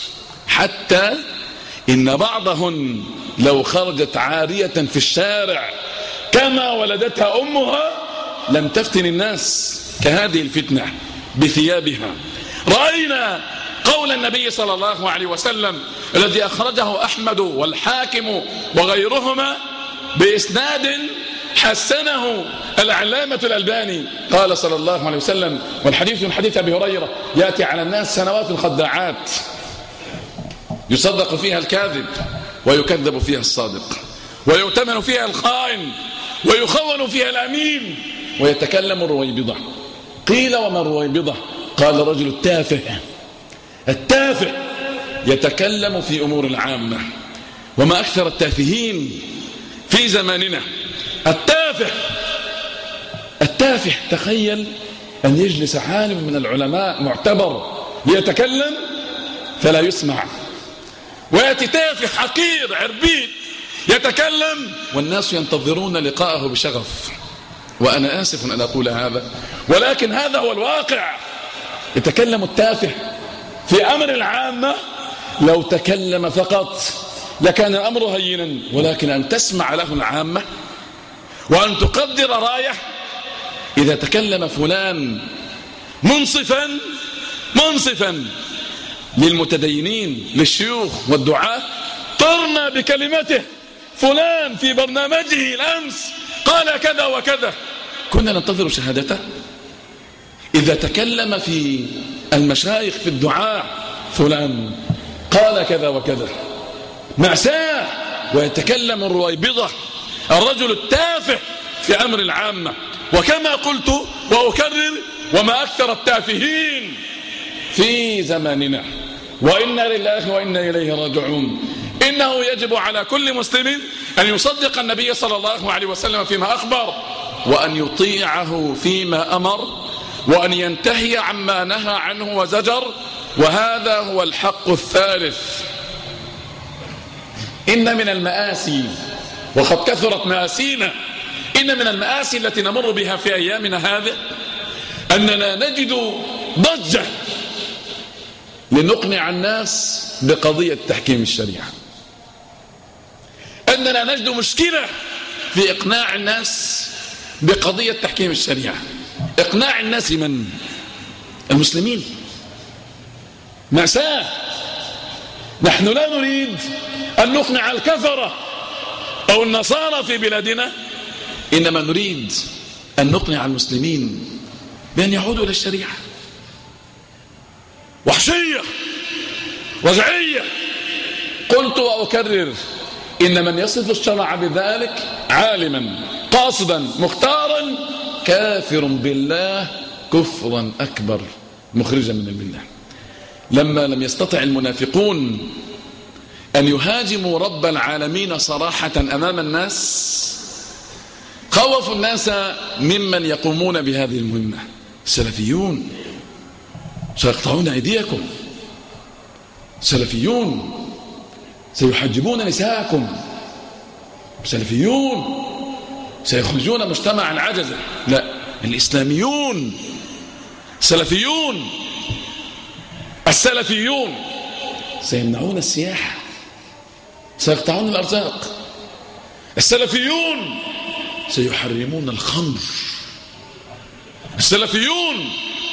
حتى إن بعضهن لو خرجت عارية في الشارع كما ولدتها أمها لم تفتن الناس كهذه الفتنة بثيابها. رأينا قول النبي صلى الله عليه وسلم الذي أخرجه أحمد والحاكم وغيرهما بإسناد حسنه العلامة الألباني، قال صلى الله عليه وسلم، والحديث من حديث أبي هريرة: يأتي على الناس سنوات خداعات يصدق فيها الكاذب ويكذب فيها الصادق، ويؤتمن فيها الخائن ويخون فيها الأمين، ويتكلم الرويبضة. قيل وما الرويبضة؟ قال رجل التافه يتكلم في أمور العامة. وما أكثر التافهين في زماننا. التافه تخيل أن يجلس عالم من العلماء معتبر يتكلم فلا يسمع، ويأتي تافه حقير عربيد يتكلم والناس ينتظرون لقاءه بشغف. وأنا آسف أن أقول هذا، ولكن هذا هو الواقع. يتكلم التافه في أمر العامة، لو تكلم فقط لكان الأمر هينا، ولكن أن تسمع له العامة وأن تقدر رايه. إذا تكلم فلان منصفا للمتدينين للشيوخ والدعاة، طرنا بكلمته: فلان في برنامجه الأمس قال كذا وكذا، كنا ننتظر شهادته. إذا تكلم في المشايخ في الدعاء: فلان قال كذا وكذا، مأساة. ويتكلم الرويبضة الرجل التافه في أمر العامة. وكما قلت وأكرر: وما أكثر التافهين في زماننا، وإنا لله وإنا إليه راجعون. إنه يجب على كل مسلم أن يصدق النبي صلى الله عليه وسلم فيما أخبر، وأن يطيعه فيما أمر، وأن ينتهي عما نهى عنه وزجر. وهذا هو الحق الثالث. إن من المآسي، وقد كثرت مآسينا، إن من المآسي التي نمر بها في أيامنا هذه أننا نجد ضجة لنقنع الناس بقضية تحكيم الشريعة. أننا نجد مشكلة في إقناع الناس بقضية تحكيم الشريعة. إقناع الناس من؟ المسلمين. مأساة. نحن لا نريد أن نقنع الكفرة أو النصارى في بلادنا، إنما نريد أن نقنع المسلمين بأن يعودوا إلى الشريعة. وحشية، رجعية. قلت وأكرر: إن من يصف الشرع بذلك عالما قاصدا مختارا كافر بالله كفرا أكبر مخرجا من الملة. لما لم يستطع المنافقون أن يهاجموا رب العالمين صراحة أمام الناس خوفوا الناس ممن يقومون بهذه المهمة. السلفيون سيقطعون أيديكم، سلفيون سيحجبون نساءكم، سلفيون سيخرجون مجتمعا عجزا. لا، الإسلاميون سلفيون، السلفيون سيمنعون السياحة، سيقطعون الأرزاق. السلفيون سيحرمون الخمر. السلفيون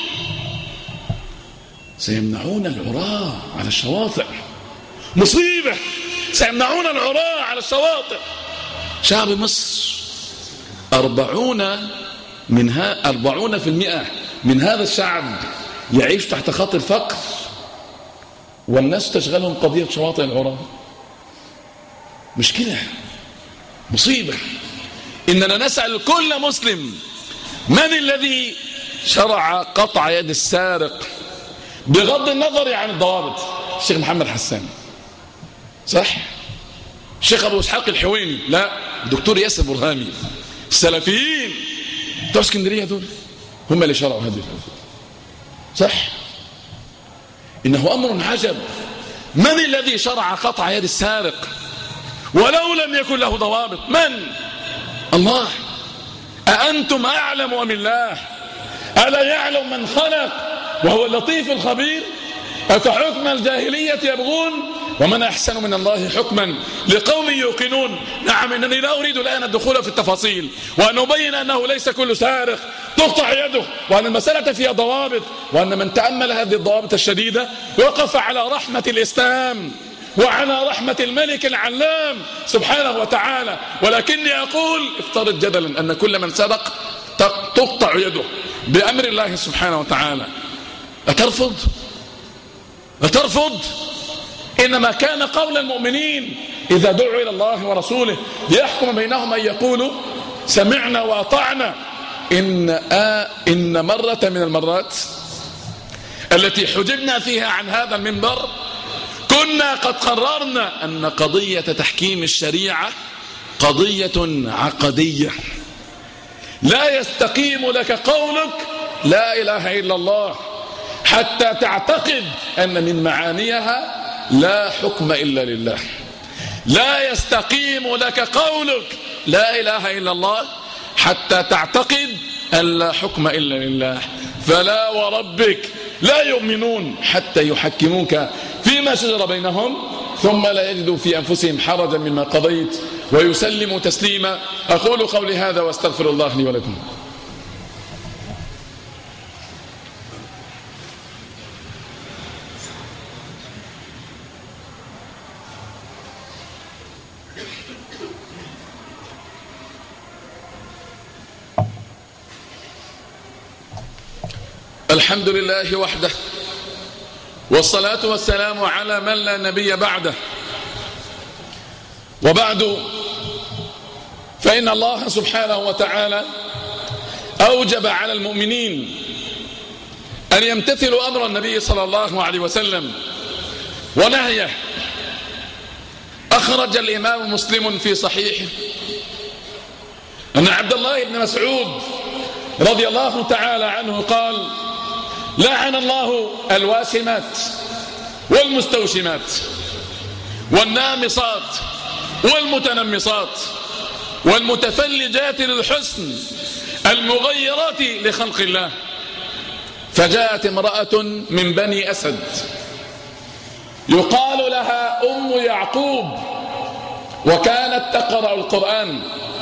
سيمنعون العراة على الشواطئ. مصيبة، سيمنعون العراة على الشواطئ. شعب مصر 40% من هذا الشعب يعيش تحت خط الفقر، والناس تشغلهم قضية شواطئ العراة. مشكلة، مصيبة. إننا نسأل كل مسلم: من الذي شرع قطع يد السارق بغض النظر عن الضوابط؟ الشيخ محمد حسان، صح؟ الشيخ أبو إسحاق الحويني، لا، الدكتور ياسر برهامي. السلفيين بتوع اسكندرية دول هم اللي شرعوا هذه الحدود، صح؟ إنه أمر عجب. من الذي شرع قطع يد السارق ولو لم يكن له ضوابط؟ من؟ الله. أأنتم أعلم أم الله؟ ألا يعلم من خلق وهو اللطيف الخبير؟ أفحكم الجاهلية يبغون ومن أحسن من الله حكما لقوم يوقنون. نعم، إنني لا أريد الآن الدخول في التفاصيل وأن أبين أنه ليس كل سارق تقطع يده، وأن المسألة فيها ضوابط، وأن من تأمل هذه الضوابط الشديدة وقف على رحمة الإسلام وعلى رحمة الملك العلام سبحانه وتعالى. ولكني أقول افترض جدلا أن كل من سرق تقطع يده بأمر الله سبحانه وتعالى، أترفض؟ إنما كان قول المؤمنين إذا دعوا إلى الله ورسوله ليحكم بينهم أن يقولوا سمعنا وأطعنا. إن مرة من المرات التي حجبنا فيها عن هذا المنبر كنا قد قررنا أن قضية تحكيم الشريعة قضية عقدية. لا يستقيم لك قولك لا إله إلا الله حتى تعتقد أن من معانيها لا حكم إلا لله. لا يستقيم لك قولك لا إله إلا الله حتى تعتقد أن لا حكم إلا لله. فلا وربك لا يؤمنون حتى يحكموك فيما شجر بينهم ثم لا يجدوا في أنفسهم حرجا مما قضيت ويسلموا تسليما. أقول قولي هذا واستغفر الله لي ولكم. الحمد لله وحده، والصلاة والسلام على من لا نبي بعده. وبعد، فإن الله سبحانه وتعالى أوجب على المؤمنين أن يمتثلوا أمر النبي صلى الله عليه وسلم ونهيه. أخرج الإمام مسلم في صحيحه أن عبد الله بن مسعود رضي الله تعالى عنه قال: لعن الله الواشمات والمستوشمات والنامصات والمتنمصات والمتفلجات للحسن المغيرات لخلق الله. فجاءت امرأة من بني أسد يقال لها أم يعقوب وكانت تقرأ القرآن،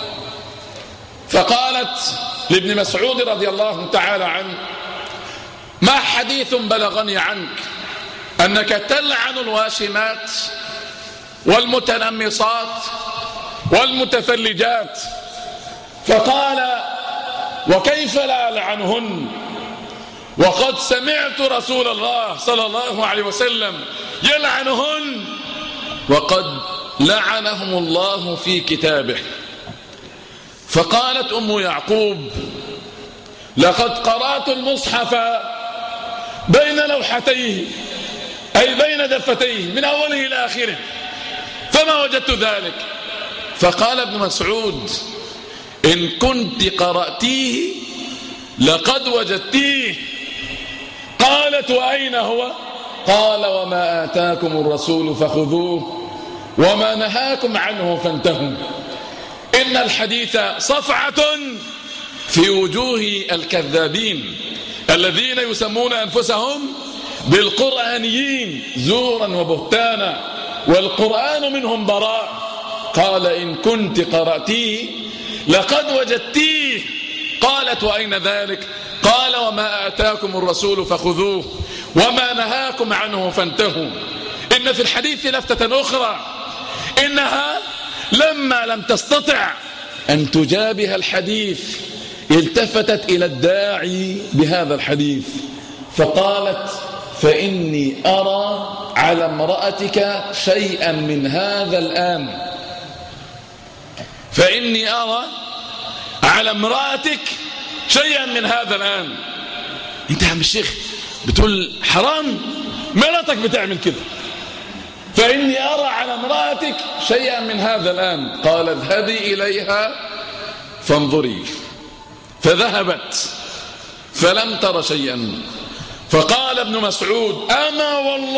فقالت لابن مسعود رضي الله تعالى عنه: ما حديث بلغني عنك أنك تلعن الواشمات والمتنمصات والمتفلجات؟ فقال: وكيف لا ألعنهن وقد سمعت رسول الله صلى الله عليه وسلم يلعنهن وقد لعنهم الله في كتابه. فقالت أم يعقوب: لقد قرأت المصحف بين لوحتيه، أي بين دفتيه من أوله إلى آخره، فما وجدت ذلك. فقال ابن مسعود: إن كنت قرأتيه لقد وجدتيه. قالت: وأين هو؟ قال: وما آتاكم الرسول فخذوه وما نهاكم عنه فانتهوا. إن الحديث صفعة في وجوه الكذابين الذين يسمون أنفسهم بالقرآنيين زورا وبهتانا، والقرآن منهم براء. قال: إن كنت قرأتيه لقد وجدتيه. قالت: وأين ذلك؟ قال: وما آتاكم الرسول فخذوه وما نهاكم عنه فانتهوا. إن في الحديث لفتة أخرى، إنها لما لم تستطع أن تجابه الحديث التفتت إلى الداعي بهذا الحديث فقالت: فإني أرى على امرأتك شيئا من هذا الآن. فإني أرى على امرأتك شيئا من هذا الآن. انت يا عم الشيخ بتقول حرام؟ مراتك بتعمل كده. فإني أرى على امرأتك شيئا من هذا الآن. قال: اذهبي إليها فانظري. فذهبت فلم تر شيئا. فقال ابن مسعود: أما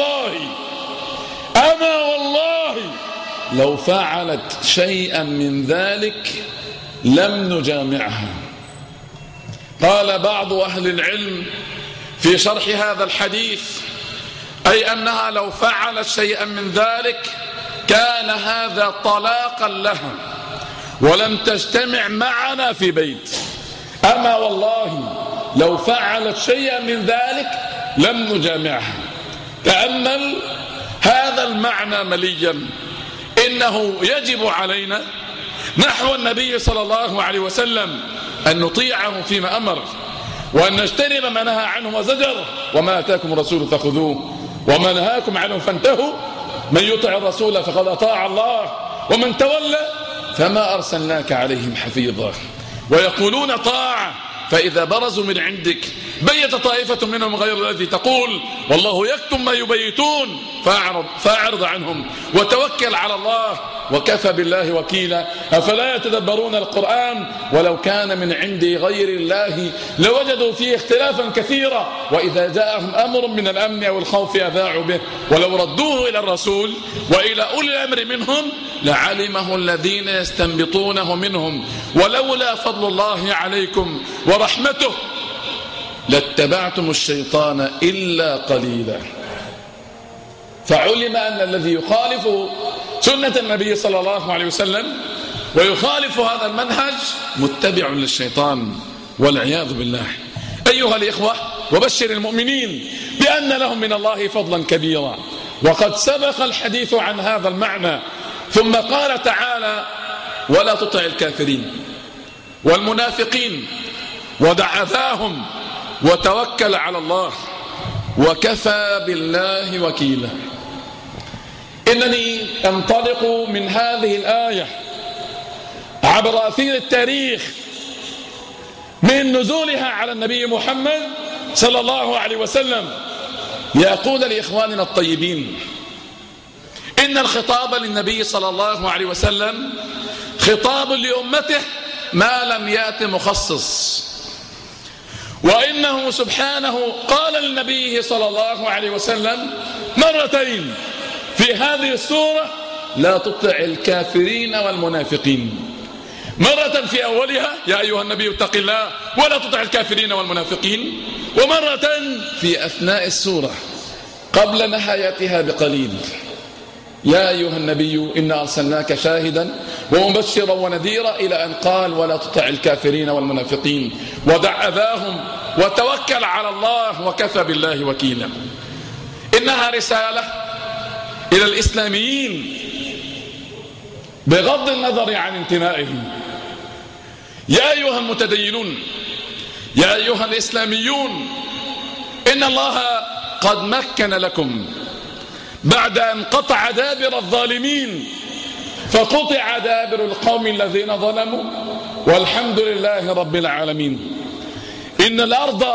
والله لو فعلت شيئا من ذلك لم نجامعها. قال بعض أهل العلم في شرح هذا الحديث: أي أنها لو فعلت شيئا من ذلك كان هذا طلاقا لها ولم تجتمع معنا في بيت. أما والله لو فعلت شيئا من ذلك لم نجامعها. تأمل هذا المعنى مليا. إنه يجب علينا نحو النبي صلى الله عليه وسلم أن نطيعه فيما أمر وأن نجتنب ما نهى عنه وزجر. وما آتاكم الرسول فخذوه وما نهاكم عنه فانتهوا. من يطع الرسول فقد أطاع الله ومن تولى فما أرسلناك عليهم حفيظا. ويقولون طاعة، فإذا برزوا من عندك بيت طائفة منهم غير الذي تقول والله يكتم ما يبيتون فأعرض عنهم وتوكل على الله وكفى بالله وكيلا. أفلا يتدبرون القرآن ولو كان من عند غير الله لوجدوا فيه اختلافا كثيرا وإذا جاءهم أمر من الأمن أو الخوف أذاعوا به ولو ردوه إلى الرسول وإلى أولي الأمر منهم لعلمه الذين يستنبطونه منهم ولولا فضل الله عليكم ورحمته لاتبعتم الشيطان إلا قليلا. فعلم أن الذي يخالف سنة النبي صلى الله عليه وسلم ويخالف هذا المنهج متبع للشيطان والعياذ بالله. أيها الإخوة، وبشر المؤمنين بأن لهم من الله فضلا كبيرا. وقد سبق الحديث عن هذا المعنى. ثم قال تعالى: ولا تطع الكافرين والمنافقين ودع أذاهم وتوكل على الله وكفى بالله وكيلا. إنني أنطلق من هذه الآية عبر أثير التاريخ من نزولها على النبي محمد صلى الله عليه وسلم لأقول لإخواننا الطيبين إن الخطاب للنبي صلى الله عليه وسلم خطاب لأمته ما لم يأت مخصص. وإنه سبحانه قال للنبي صلى الله عليه وسلم مرتين في هذه السورة: لا تطع الكافرين والمنافقين. مرة في أولها: يا أيها النبي اتق الله ولا تطع الكافرين والمنافقين. ومرة في أثناء السورة قبل نهايتها بقليل: يا أيها النبي إنا أرسلناك شاهدا ومبشرا ونذيرا، إلى أن قال: ولا تطع الكافرين والمنافقين ودع أذاهم وتوكل على الله وكفى بالله وكيلا. إنها رسالة إلى الإسلاميين بغض النظر عن انتمائهم. يا أيها المتدينون، يا أيها الإسلاميون، إن الله قد مكن لكم بعد أن قطع دابر الظالمين فقطع دابر القوم الذين ظلموا والحمد لله رب العالمين. إن الأرض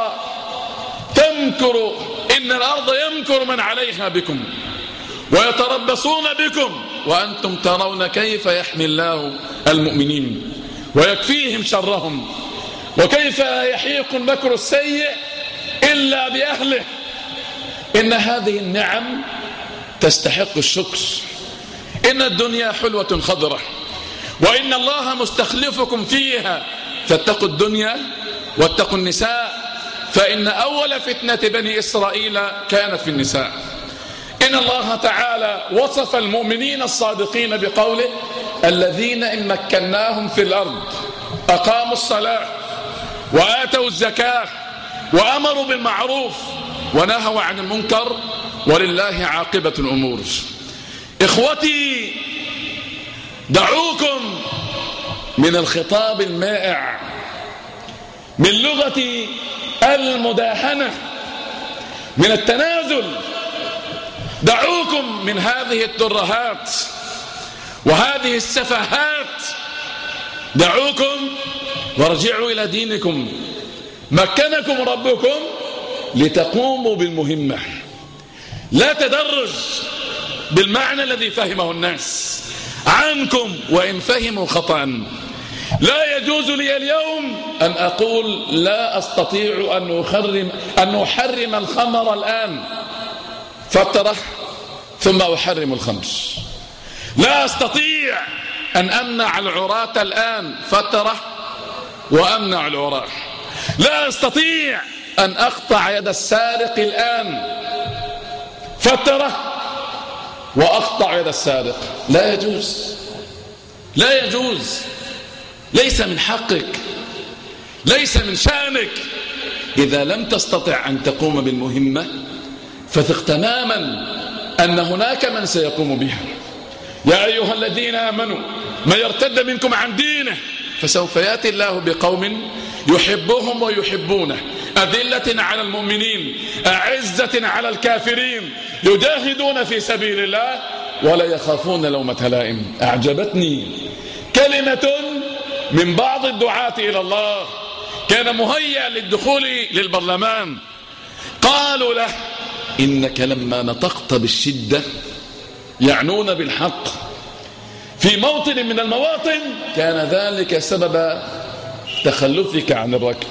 يمكر من عليها بكم ويتربصون بكم وأنتم ترون كيف يحمي الله المؤمنين ويكفيهم شرهم، وكيف يحيق المكر السيء إلا بأهله. إن هذه النعم تستحق الشكر. إن الدنيا حلوة خضرة، وإن الله مستخلفكم فيها، فاتقوا الدنيا واتقوا النساء، فإن أول فتنة بني إسرائيل كانت في النساء. إن الله تعالى وصف المؤمنين الصادقين بقوله: الذين إن مكناهم في الأرض أقاموا الصلاة وآتوا الزكاة وأمروا بالمعروف ونهوا عن المنكر ولله عاقبة الأمور. إخوتي، دعوكم من الخطاب المائع، من لغة المداهنة، من التنازل. دعوكم من هذه الترهات وهذه السفاهات. دعوكم وارجعوا إلى دينكم. مكنكم ربكم لتقوموا بالمهمة. لا تدرج بالمعنى الذي فهمه الناس عنكم وإن فهموا خطأ. لا يجوز لي اليوم أن أقول لا أستطيع أن أحرم الخمر الآن فترة ثم أحرم الخمر. لا أستطيع أن أمنع العراة الآن فترة وأمنع العراة. لا أستطيع أن أقطع يد السارق الآن فترة وأقطع يد السارق. لا يجوز، لا يجوز. ليس من حقك، ليس من شأنك. إذا لم تستطع أن تقوم بالمهمة فثق تماما أن هناك من سيقوم بها. يا أيها الذين آمنوا من يرتد منكم عن دينه فسوف يأتي الله بقوم يحبهم ويحبونه، أذلة على المؤمنين أعزة على الكافرين، يجاهدون في سبيل الله ولا يخافون لومة لائم. أعجبتني كلمة من بعض الدعاة إلى الله، كان مهيأ للدخول للبرلمان. قالوا له: إنك لما نطقت بالشدة، يعنون بالحق، في موطن من المواطن كان ذلك سبب تخلفك عن الركب.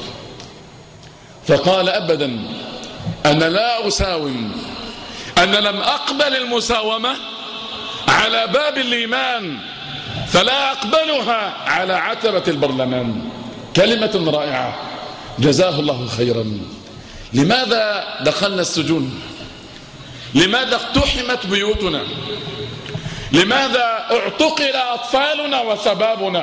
فقال: أبدا، أنا لا أساوم، أنا لم أقبل المساومة على باب الإيمان، فلا أقبلها على عتبة البرلمان. كلمة رائعة، جزاه الله خيرا. لماذا دخلنا السجون؟ لماذا اقتحمت بيوتنا؟ لماذا اعتقل أطفالنا وشبابنا؟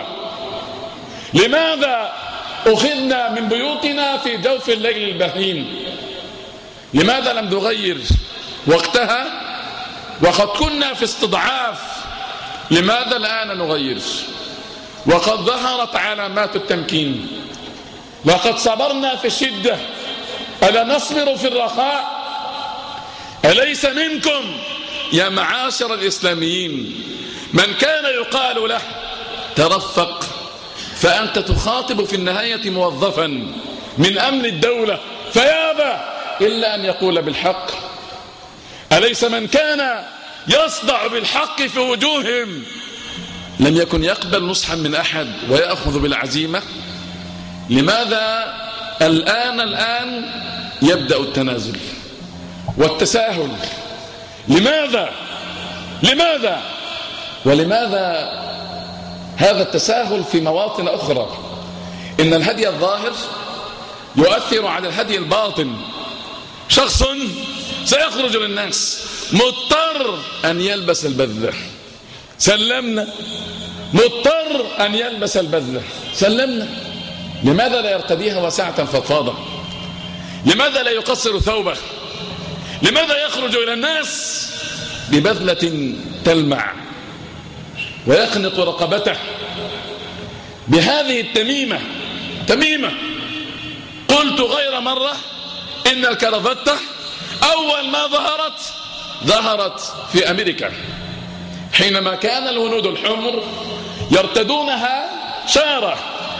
لماذا أخذنا من بيوتنا في جوف الليل البهيم؟ لماذا لم نغير وقتها وقد كنا في استضعاف؟ لماذا الآن نغير وقد ظهرت علامات التمكين؟ لقد صبرنا في الشدة، ألا نصبر في الرخاء؟ أليس منكم يا معاشر الإسلاميين من كان يقال له ترفق، فأنت تخاطب في النهاية موظفا من أمن الدولة فيابى إلا أن يقول بالحق؟ أليس من كان يصدع بالحق في وجوههم لم يكن يقبل نصحا من أحد ويأخذ بالعزيمة؟ لماذا الآن يبدأ التنازل والتساهل؟ لماذا ولماذا هذا التساهل في مواطن أخرى؟ إن الهدي الظاهر يؤثر على الهدي الباطن. شخص سيخرج للناس مضطر أن يلبس البذلة، سلمنا. مضطر أن يلبس البذلة، سلمنا. لماذا لا يرتديها واسعة فضفاضة؟ لماذا لا يقصر ثوبه؟ لماذا يخرج إلى الناس ببذلة تلمع ويخنق رقبته بهذه تميمة؟ قلت غير مرة إن الكرافتة أول ما ظهرت في أمريكا، حينما كان الهنود الحمر يرتدونها شارة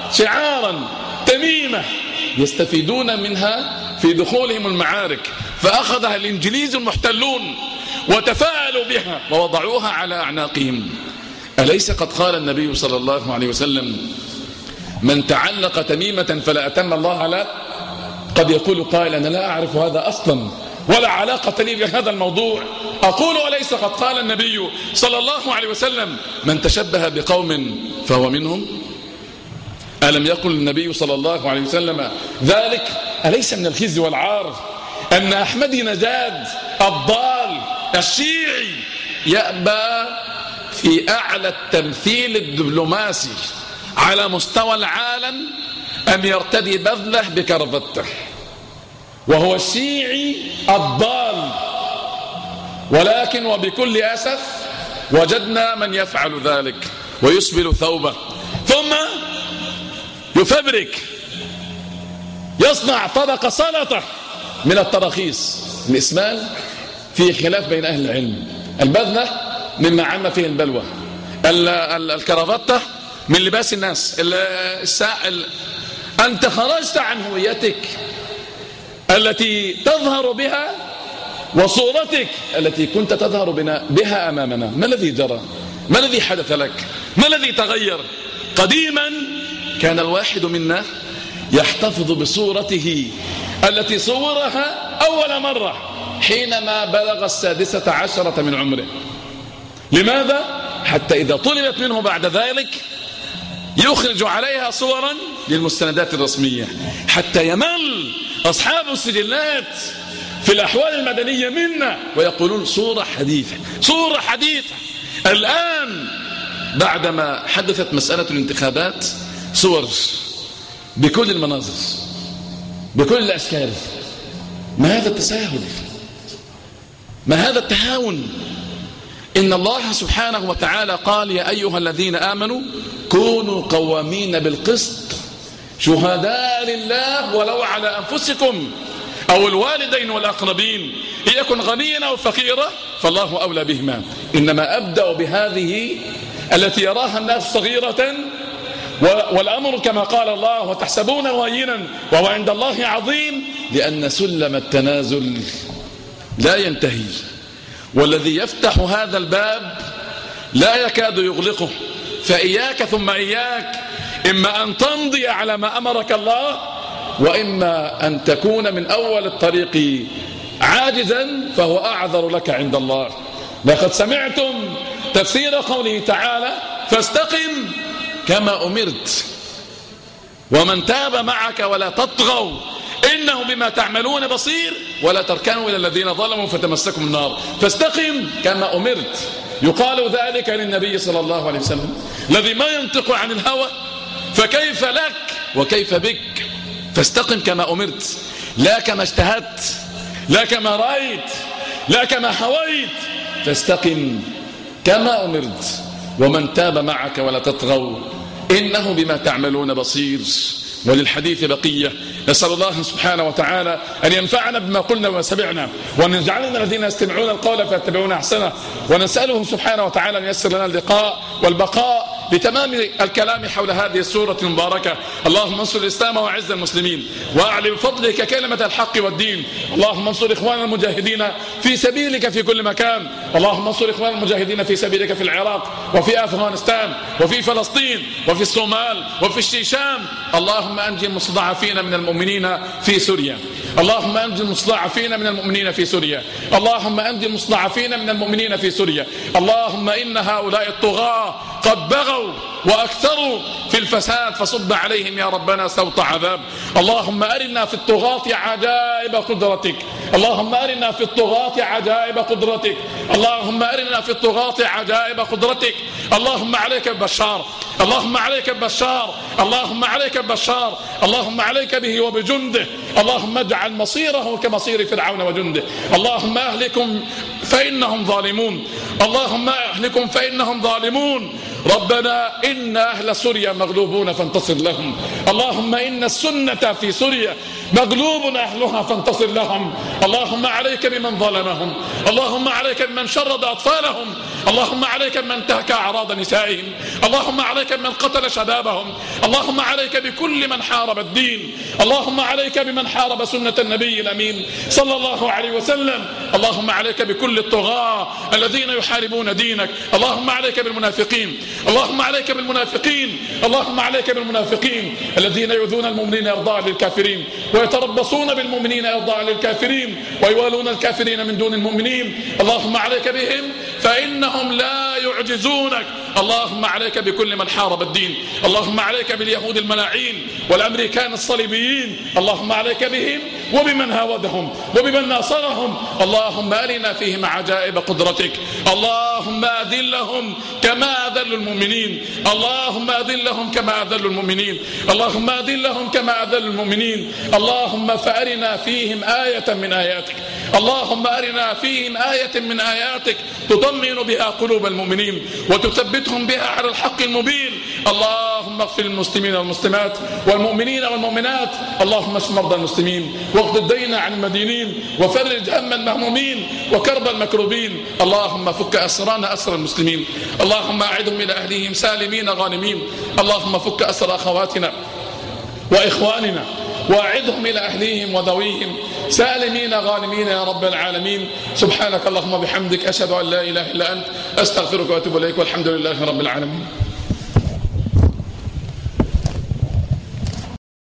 شعارا، تميمة يستفيدون منها في دخولهم المعارك، فأخذها الإنجليز المحتلون وتفاءلوا بها ووضعوها على أعناقهم. أليس قد قال النبي صلى الله عليه وسلم: من تعلق تميمة فلا أتم الله له؟ قد يقول قائل: أنا لا أعرف هذا أصلا ولا علاقة لي بهذا الموضوع. أقول: أليس قد قال النبي صلى الله عليه وسلم: من تشبه بقوم فهو منهم؟ ألم يقل النبي صلى الله عليه وسلم ذلك؟ أليس من الخزي والعار أن أحمدي نجاد الضال الشيعي يأبى في أعلى التمثيل الدبلوماسي على مستوى العالم أن يرتدي بذله بكرفته، وهو الشيعي الضال؟ ولكن وبكل أسف وجدنا من يفعل ذلك ويسبل ثوبه، ثم يفبرك، يصنع طبق سلطة من التراخيص. الإسمال فيه خلاف بين أهل العلم. البذلة مما عم فيه البلوى، الكرافتة من لباس الناس. أنت خرجت عن هويتك التي تظهر بها وصورتك التي كنت تظهر بها أمامنا. ما الذي جرى؟ ما الذي حدث لك؟ ما الذي تغير؟ قديما كان الواحد منا يحتفظ بصورته التي صورها أول مرة حينما بلغ 16 من عمره. لماذا؟ حتى إذا طلبت منه بعد ذلك يخرج عليها صورا للمستندات الرسمية، حتى يمل أصحاب السجلات في الأحوال المدنية منا ويقولون صورة حديثة، صورة حديثة. الآن بعدما حدثت مسألة الانتخابات صور بكل المناظر بكل الأشكال. ما هذا التساهل؟ ما هذا التهاون؟ إن الله سبحانه وتعالى قال: يا أيها الذين آمنوا كونوا قوامين بالقسط شهداء لله ولو على أنفسكم أو الوالدين والأقربين، إن يكن غنيا أو فقيرا فالله أولى بهما. إنما أبدأ بهذه التي يراها الناس صغيرة، والأمر كما قال الله: وتحسبونه هينا وهو عند الله عظيم، لأن سلم التنازل لا ينتهي، والذي يفتح هذا الباب لا يكاد يغلقه. فإياك ثم إياك، إما أن تمضي على ما أمرك الله، وإما أن تكون من أول الطريق عاجزا، فهو أعذر لك عند الله. لقد سمعتم تفسير قوله تعالى: فاستقم كما أمرت ومن تاب معك ولا تطغوا إنه بما تعملون بصير ولا تركنوا إلى الذين ظلموا فتمسكم النار. فاستقم كما أمرت. يقال ذلك للنبي صلى الله عليه وسلم الذي ما ينطق عن الهوى، فكيف لك وكيف بك؟ فاستقم كما أمرت، لا كما اشتهت، لا كما رأيت، لا كما هويت. فاستقم كما أمرت ومن تاب معك ولا تطغوا إنه بما تعملون بصير. وللحديث بقية. نسأل الله سبحانه وتعالى أن ينفعنا بما قلنا وما سمعنا، وأن يجعلنا الذين يستمعون القول فيتبعون أحسنه، ونسأله سبحانه وتعالى أن ييسر لنا اللقاء والبقاء لتمام الكلام حول هذه السورة المباركة. اللهم انصر الإسلام وعز المسلمين، وأعلي بفضلك كلمة الحق والدين. اللهم انصر إخواننا المجاهدين في سبيلك في كل مكان. اللهم انصر إخواننا المجاهدين في سبيلك في العراق وفي أفغانستان وفي فلسطين وفي الصومال وفي الشيشان. اللهم أنجي المستضعفين من المؤمنين في سوريا. اللهم أنجي المستضعفين من المؤمنين في سوريا. اللهم أنجي المستضعفين من المؤمنين في سوريا. اللهم إن هؤلاء الطغاة قد بغوا وأكثروا في الفساد، فصب عليهم يا ربنا سوط عذاب. اللهم أرنا في الطغاة عجائب قدرتك. اللهم أرنا في الطغاة عجائب قدرتك. اللهم أرنا في الطغاة عجائب قدرتك. اللهم عليك ببشار، اللهم عليك ببشار، اللهم عليك ببشار، اللهم عليك به وبجنده. اللهم اجعل مصيره كمصير فرعون وجنده. اللهم أهلكم فإنهم ظالمون، اللهم أهلكم فإنهم ظالمون، ربنا إن أهل سوريا مغلوبون فانتصر لهم. اللهم إن السنة في سوريا مغلوب أهلها فانتصر لهم. اللهم عليك بمن ظلمهم، اللهم عليك بمن شرد أطفالهم، اللهم عليك بمن انتهك أعراض نسائهم، اللهم عليك بمن قتل شبابهم، اللهم عليك بكل من حارب الدين، اللهم عليك بمن حارب سنة النبي الأمين صلى الله عليه وسلم، اللهم عليك بكل الطغاة الذين يحاربون دينك، اللهم عليك بالمنافقين، اللهم عليك بالمنافقين، اللهم عليك بالمنافقين الذين يؤذون المؤمنين إرضاء للكافرين ويتربصون بالمؤمنين إرضاء للكافرين ويوالون الكافرين من دون المؤمنين. اللهم عليك بهم فإنهم لا يعجزونك. اللهم عليك بكل من حارب الدين، اللهم عليك باليهود الملاعين والأمريكان الصليبيين، اللهم عليك بهم وبمن هاودهم وبمن ناصرهم. اللهم أرنا فيهم عجائب قدرتك، اللهم أذلهم كما أذلوا المؤمنين، اللهم أذلهم كما أذلوا المؤمنين، اللهم أذلهم كما أذلوا المؤمنين. اللهم فأرنا فيهم آية من آياتك، اللهم أرنا فيهم آية من آياتك تطمئن بها قلوب المؤمنين وتثبتهم بها على الحق المبين. اللهم اغفر للمسلمين والمسلمات والمؤمنين والمؤمنات، اللهم اشف مرضى المسلمين واقض الدين عن المدينين وفرج هم المهمومين وكرب المكروبين. اللهم فك أسرانا أسر المسلمين، اللهم أعدهم إلى أهلهم سالمين غانمين. اللهم فك أسر أخواتنا وإخواننا وأعدهم إلى أهليهم وذويهم سالمين غانمين يا رب العالمين. سبحانك اللهم وبحمدك، أشهد أن لا إله إلا أنت، أستغفرك وأتوب إليك، والحمد لله رب العالمين.